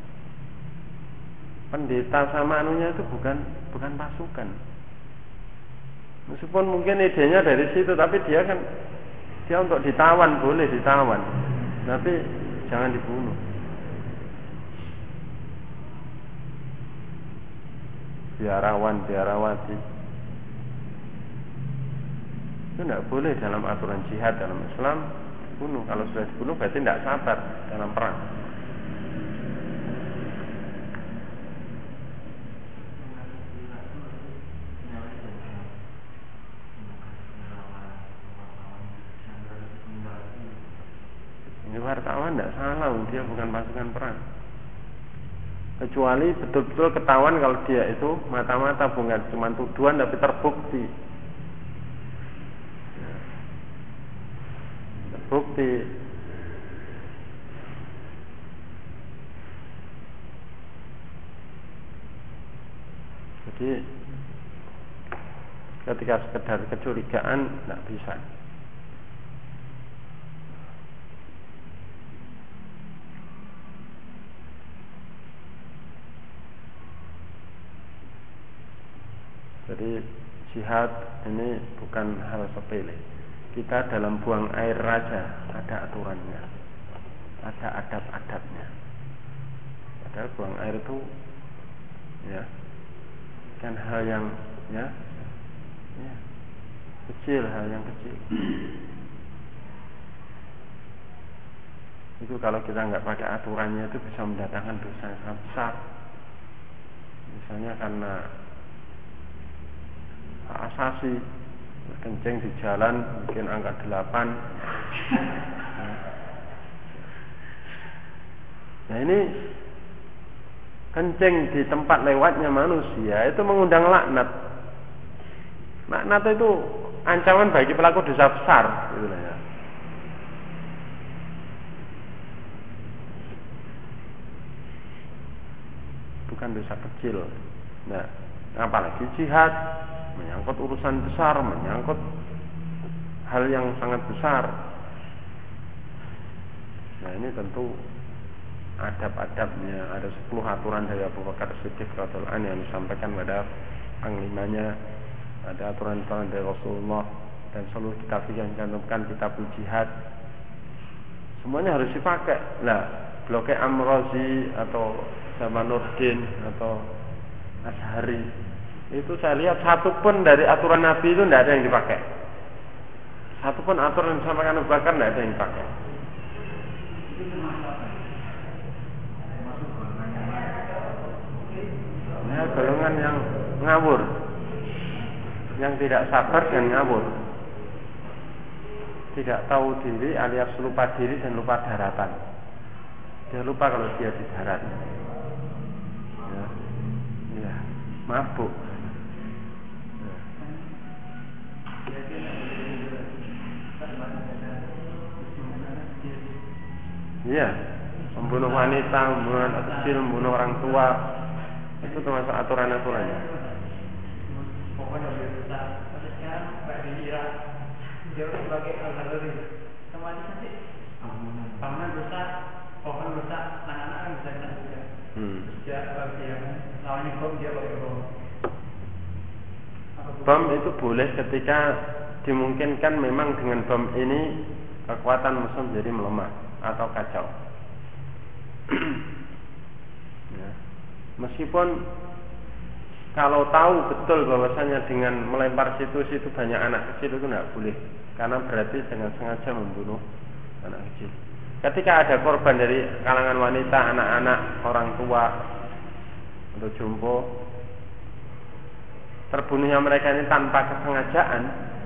Pendeta sama anunya itu bukan pasukan. Meskipun mungkin idenya dari situ, tapi dia untuk ditawan, boleh ditawan, tapi jangan dibunuh. biarawan, biarawati. Itu tidak boleh dalam aturan jihad dalam Islam dibunuh. Kalau sudah dibunuh berarti tidak sabar dalam perang. Ini wartawan tidak salah, dia bukan pasukan perang. Kecuali betul-betul ketahuan kalau dia itu mata-mata bukan cuma tuduhan tapi terbukti. Terbukti. Jadi ketika sekedar kecurigaan tidak bisa. Jadi jihad ini bukan hal sepele. Kita dalam buang air raja ada aturannya, ada adab-adabnya. Padahal buang air itu ya kan hal yang ya kecil, hal yang kecil. Itu kalau kita nggak pakai aturannya itu bisa mendatangkan dosa yang sangat besar. Misalnya karena asasi kencing di jalan bikin angka 8. Nah ini kencing di tempat lewatnya manusia itu mengundang laknat. Laknat itu ancaman bagi pelaku dosa besar, gitu ya. Bukan dosa kecil. Nah, apalagi jihad menyangkut urusan besar, menyangkut hal yang sangat besar. Nah ini tentu adab-adabnya. Ada 10 aturan dari Abu Bakar Siddiq radhiyallahu anhu yang disampaikan pada panglimanya. Ada aturan-aturan dari Rasulullah dan seluruh kitab yang dicantumkan kitab jihad. Semuanya harus dipakai. Nah, Bloke Amrozi atau Zamanuddin atau Ashari itu saya lihat satu pun dari aturan Nabi itu tidak ada yang dipakai. Satu pun aturan yang disampaikan Abu Bakar tidak ada yang dipakai. Ya, golongan yang ngawur, yang tidak sabar dan ngawur, tidak tahu diri alias lupa diri dan lupa daratan. Dia lupa kalau dia di darat. Ya, mabuk. Iya, membunuh wanita, membunuh anak kecil, membunuh orang tua, itu termasuk aturan-aturannya. Pokoknya berdosa. Tapi sekarang Pak Dira dia sebagai al-Ghazali, sama nanti bangunan dosa, pohon dosa, anak-anak kan bisa kena juga. Dia bagi yang lawannya bom, dia pakai bom. Bom itu boleh ketika dimungkinkan memang dengan bom ini kekuatan musuh jadi melemah atau kacau. Ya. Meskipun kalau tahu betul bahwasanya dengan melempar situ banyak anak kecil itu tidak boleh, karena berarti dengan sengaja membunuh anak kecil. Ketika ada korban dari kalangan wanita, anak-anak, orang tua atau jompo, terbunuhnya mereka ini tanpa kesengajaan,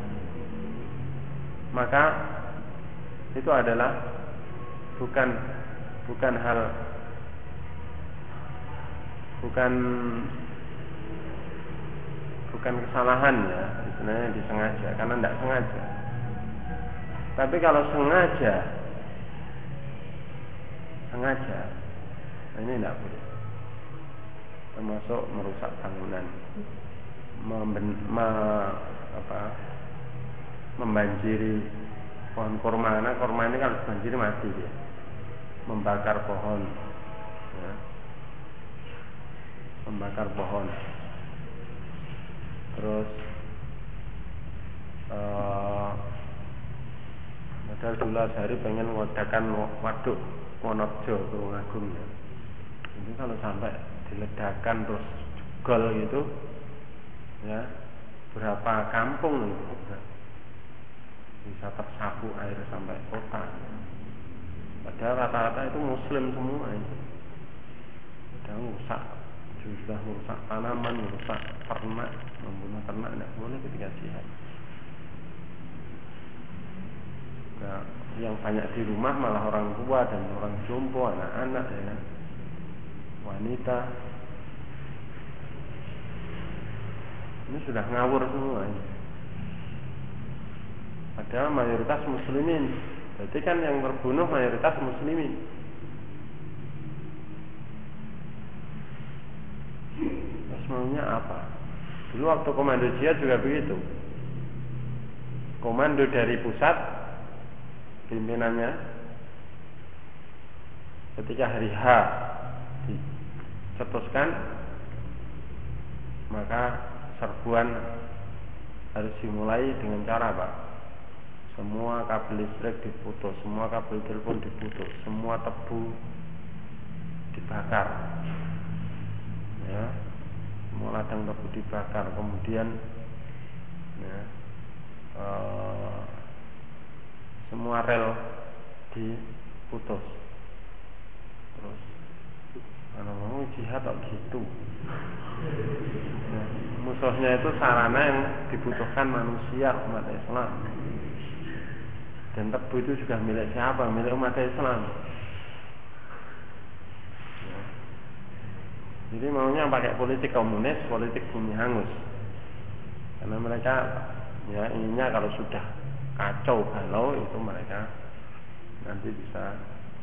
maka itu adalah bukan hal, bukan kesalahan ya, sebenarnya disengaja karena tidak sengaja. Tapi kalau sengaja, ini tidak boleh, termasuk merusak bangunan, membanjiri pohon kurma. Karena kurma ini kalau banjiri mati dia. Membakar pohon, ya. Membakar pohon. Terus padahal dulu Azhari pengen mengadakan waduk Wonogjo, Tulungagung ya. Ini kalau sampai diledakkan terus gol gitu, ya, berapa kampung itu bisa tersapu air sampai kota. Padahal rata-rata itu Muslim semua itu. Sudah merusak tanaman, merusak ternak, membunuh ternak tidak boleh ketika jihad. Nah, yang banyak di rumah malah orang tua dan orang jompo, anak-anak, ya, wanita. Ini sudah ngawur semua ini. Padahal mayoritas muslimin. Berarti kan yang terbunuh mayoritas muslimin. Terus maunya apa? Dulu waktu komando jihad juga begitu. Komando dari pusat, pimpinannya, ketika hari H dicetuskan, maka serbuan harus dimulai dengan cara apa? Semua kabel listrik diputus, semua kabel telepon diputus, semua tebu dibakar, ya, semua ladang tebu dibakar, kemudian, ya, semua rel diputus. Terus mau jihad kok gitu, ya, musuhnya itu sarana yang dibutuhkan manusia, umat Islam. Dan tebu itu juga milik siapa? Milik umat Islam. Ya. Jadi maunya pakai politik komunis, politik bumi hangus. Karena mereka, ya, inginnya kalau sudah kacau balau itu mereka nanti bisa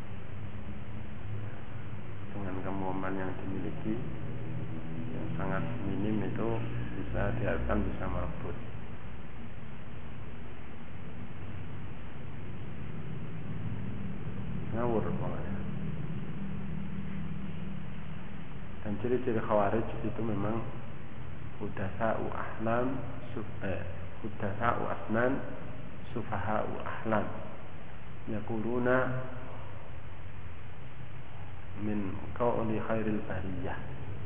dengan kemampuan yang dimiliki yang sangat minim itu bisa diharapkan bisa merebut. Ngawur pokoknya. Dan ciri-ciri khawarij itu memang hudasa'u ahlam, hudasa'u asnan, sufaha'u ahlam, yaquluna min qawli khairil bariyah.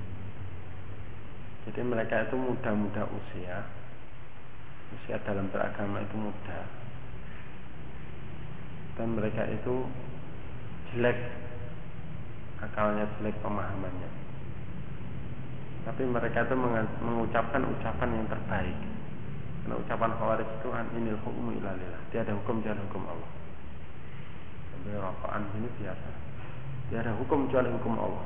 Jadi mereka itu muda-muda usia dalam beragama itu muda, dan mereka itu jelek akalnya, jelek pemahamannya, tapi mereka itu mengucapkan ucapan yang terbaik. Karena ucapan khawarij itu inil hukmu illa lillah, tiada hukum kecuali hukum Allah. Sampai rokokan ini biasa, tiada hukum kecuali hukum Allah.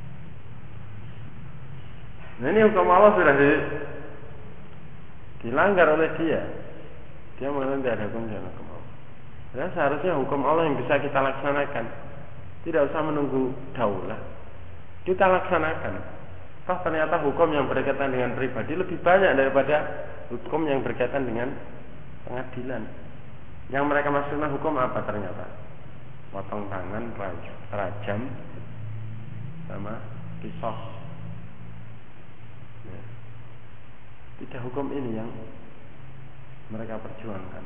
Nah, ini hukum Allah sudah dilanggar oleh dia. Dia mengatakan tiada hukum kecuali hukum Allah. Dan seharusnya hukum Allah yang bisa kita laksanakan. Tidak usah menunggu daulah, kita laksanakan. Toh ternyata hukum yang berkaitan dengan pribadi lebih banyak daripada hukum yang berkaitan dengan pengadilan. Yang mereka maksudkan hukum apa ternyata? Potong tangan, rajam, sama qisas. Ya. Tidak hukum ini yang mereka perjuangkan.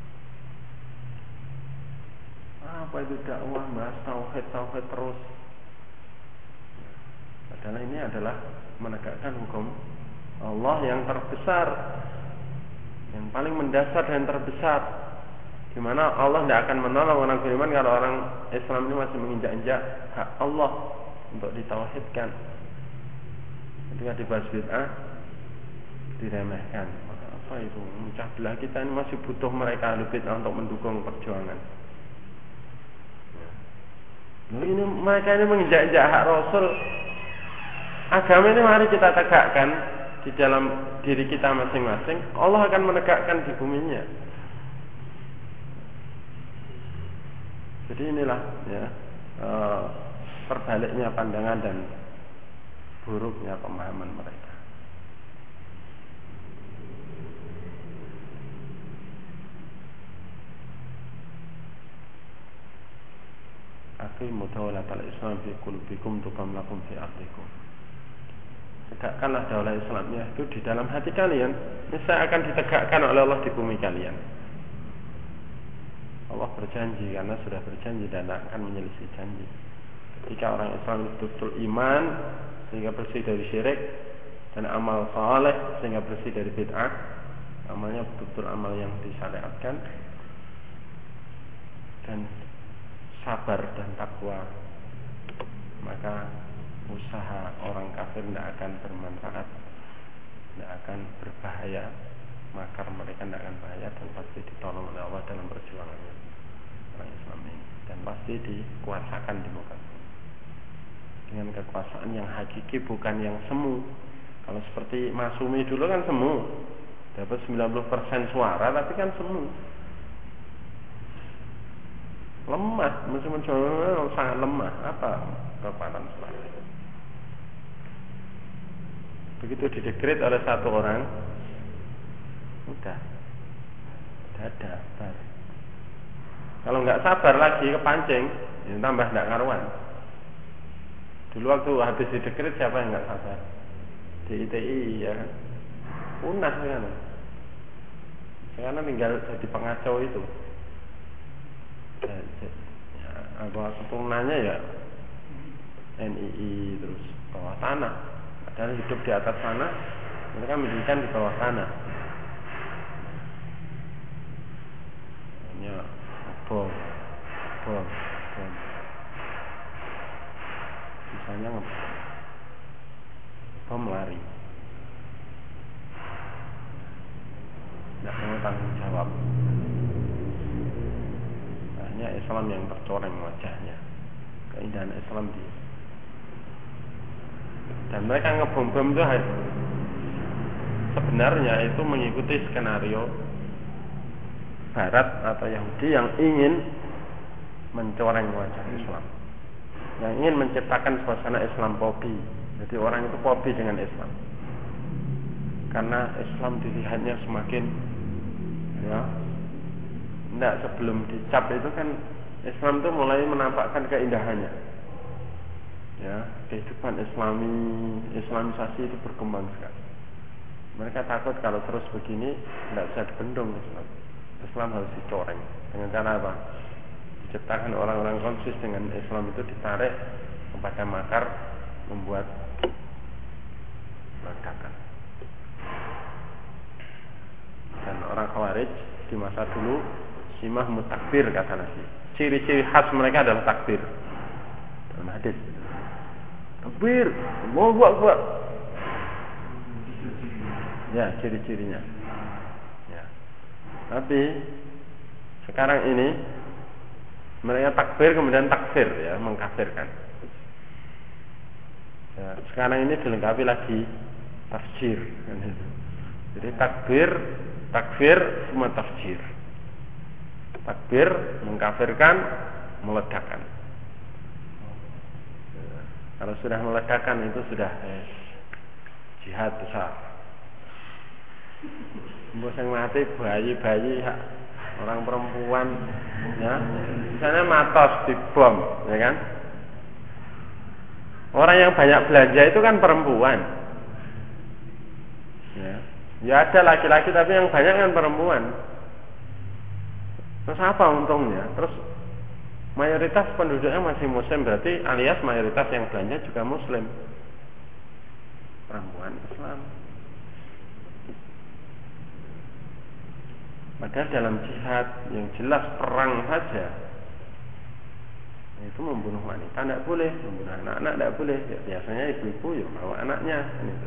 Apa itu dakwah, bahas tauhid terus. Padahal ini adalah menegakkan hukum Allah yang terbesar, yang paling mendasar dan terbesar, di mana Allah tidak akan menolong orang beriman kalau orang Islam ini masih menginjak-injak hak Allah untuk ditauhidkan. Ketika dibahas bid'ah diremehkan. Apa itu? Mencah belah kita ini masih butuh mereka ahli bid'ah untuk mendukung perjuangan. Nah, ini mereka ini menginjak-injak hak Rasul. Agama ini mari kita tegakkan di dalam diri kita masing-masing. Allah akan menegakkan di buminya. Jadi inilah, ya, terbaliknya pandangan dan buruknya pemahaman mereka. Aqimu dawlatal Islam fi qulubikum tuqam lakum fi ardikum. Tegakkanlah daulah Islamnya itu di dalam hati kalian. Niscaya akan ditegakkan oleh Allah di bumi kalian. Allah berjanji, karena sudah berjanji dan akan menyelisih janji. Ketika orang Islam betul-betul iman sehingga bersih dari syirik, dan amal saleh sehingga bersih dari bid'ah, amalnya betul-betul amal yang disyariatkan, dan sabar dan takwa, maka usaha orang kafir tidak akan bermanfaat, tidak akan berbahaya, makar mereka tidak akan bahaya, dan pasti ditolong oleh Allah dalam perjuangannya orang Islam ini, dan pasti dikuasakan di muka dengan kekuasaan yang hakiki, bukan yang semu. Kalau seperti Masumi dulu kan semu, dapat 90% suara, tapi kan semu, lemah, meskipun sangat lemah. Apa kekuatan suara? Begitu didekret oleh satu orang, udah dadak. Kalau nggak sabar lagi kepancing, ya tambah nggak karuan. Dulu waktu habis didekret, siapa yang nggak sabar? Di ITI ya kan, punah kan. Sekarang tinggal jadi pengacau itu. Ya, apa keturunannya ya NII, terus bawah tanah. Padahal hidup di atas tanah, mereka mendirikan di bawah tanah. Ya, bom. Misalnya bom lari, tidak mau tanggung jawab. Hanya Islam yang tercoreng wajahnya, keindahan Islam di. Dan mereka ngebom-bom itu sebenarnya itu mengikuti skenario Barat atau Yahudi yang ingin mencoreng wajah Islam, yang ingin menciptakan suasana Islam fobi. Jadi orang itu fobi dengan Islam, karena Islam dilihatnya semakin tidak, sebelum dicap itu kan Islam itu mulai menampakkan keindahannya. Ya, kehidupan Islamisasi itu berkembang sekali. Mereka takut kalau terus begini tidak bisa dibendung Islam. Islam harus dicoreng. Dengan cara apa? Diciptakan orang-orang konsis dengan Islam itu ditarik kepada makar membuat ledakan. Dan orang Khawarij di masa dulu simah mutakbir kata Nabi. Ciri-ciri khas mereka adalah takbir. Dalam hadis, takbir, Allahu Akbar. Ya, ciri-cirinya. Ya. Tapi sekarang ini mereka takbir kemudian takfir, ya, mengkafirkan. Ya, sekarang ini dilengkapi lagi tafsir, kan itu. Jadi takfir semua tafsir. Takbir mengkafirkan, meledakkan. Kalau sudah meledakkan itu sudah jihad besar. Yang mati bayi-bayi, orang perempuan, ya, misalnya matos dibom, ya kan? Orang yang banyak belanja itu kan perempuan. Ya ada laki-laki tapi yang banyak kan perempuan. Terus apa untungnya? Terus mayoritas penduduknya masih muslim, berarti alias mayoritas yang belanja juga muslim, perempuan Islam. Padahal dalam jihad yang jelas perang saja itu membunuh wanita tidak boleh, membunuh anak-anak tidak boleh. Ya, biasanya ibu-ibu ya bawa anaknya gitu.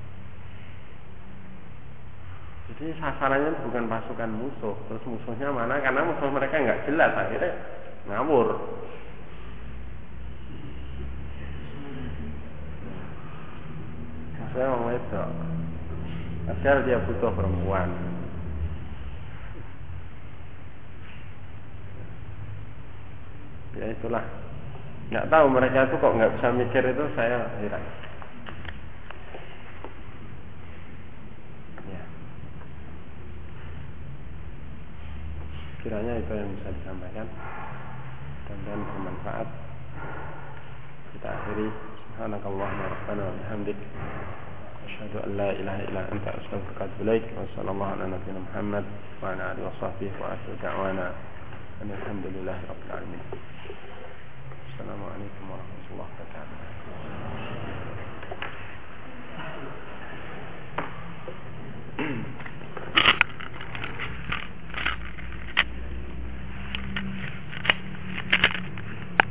Jadi sasarannya bukan pasukan musuh. Terus musuhnya mana? Karena musuh mereka nggak jelas, akhirnya ngawur. Saya mau wedok, padahal dia butuh perempuan. Ya itulah. Nggak tahu mereka itu kok nggak bisa mikir, itu saya heran. Ya. Kiranya itu yang bisa disampaikan dan bermanfaat. Kita akhiri. Subhanakallahumma rabbana wa bihamdik, asyhadu an la ilaha illa anta, astaghfiruka wa atubu ilaik. Wa sallallahu ala nabiyyina Muhammad wa ala alihi wa sahbihi wa akhiru da'wana alhamdulillahi rabbil alamin. Assalamualaikum warahmatullahi wabarakatuh.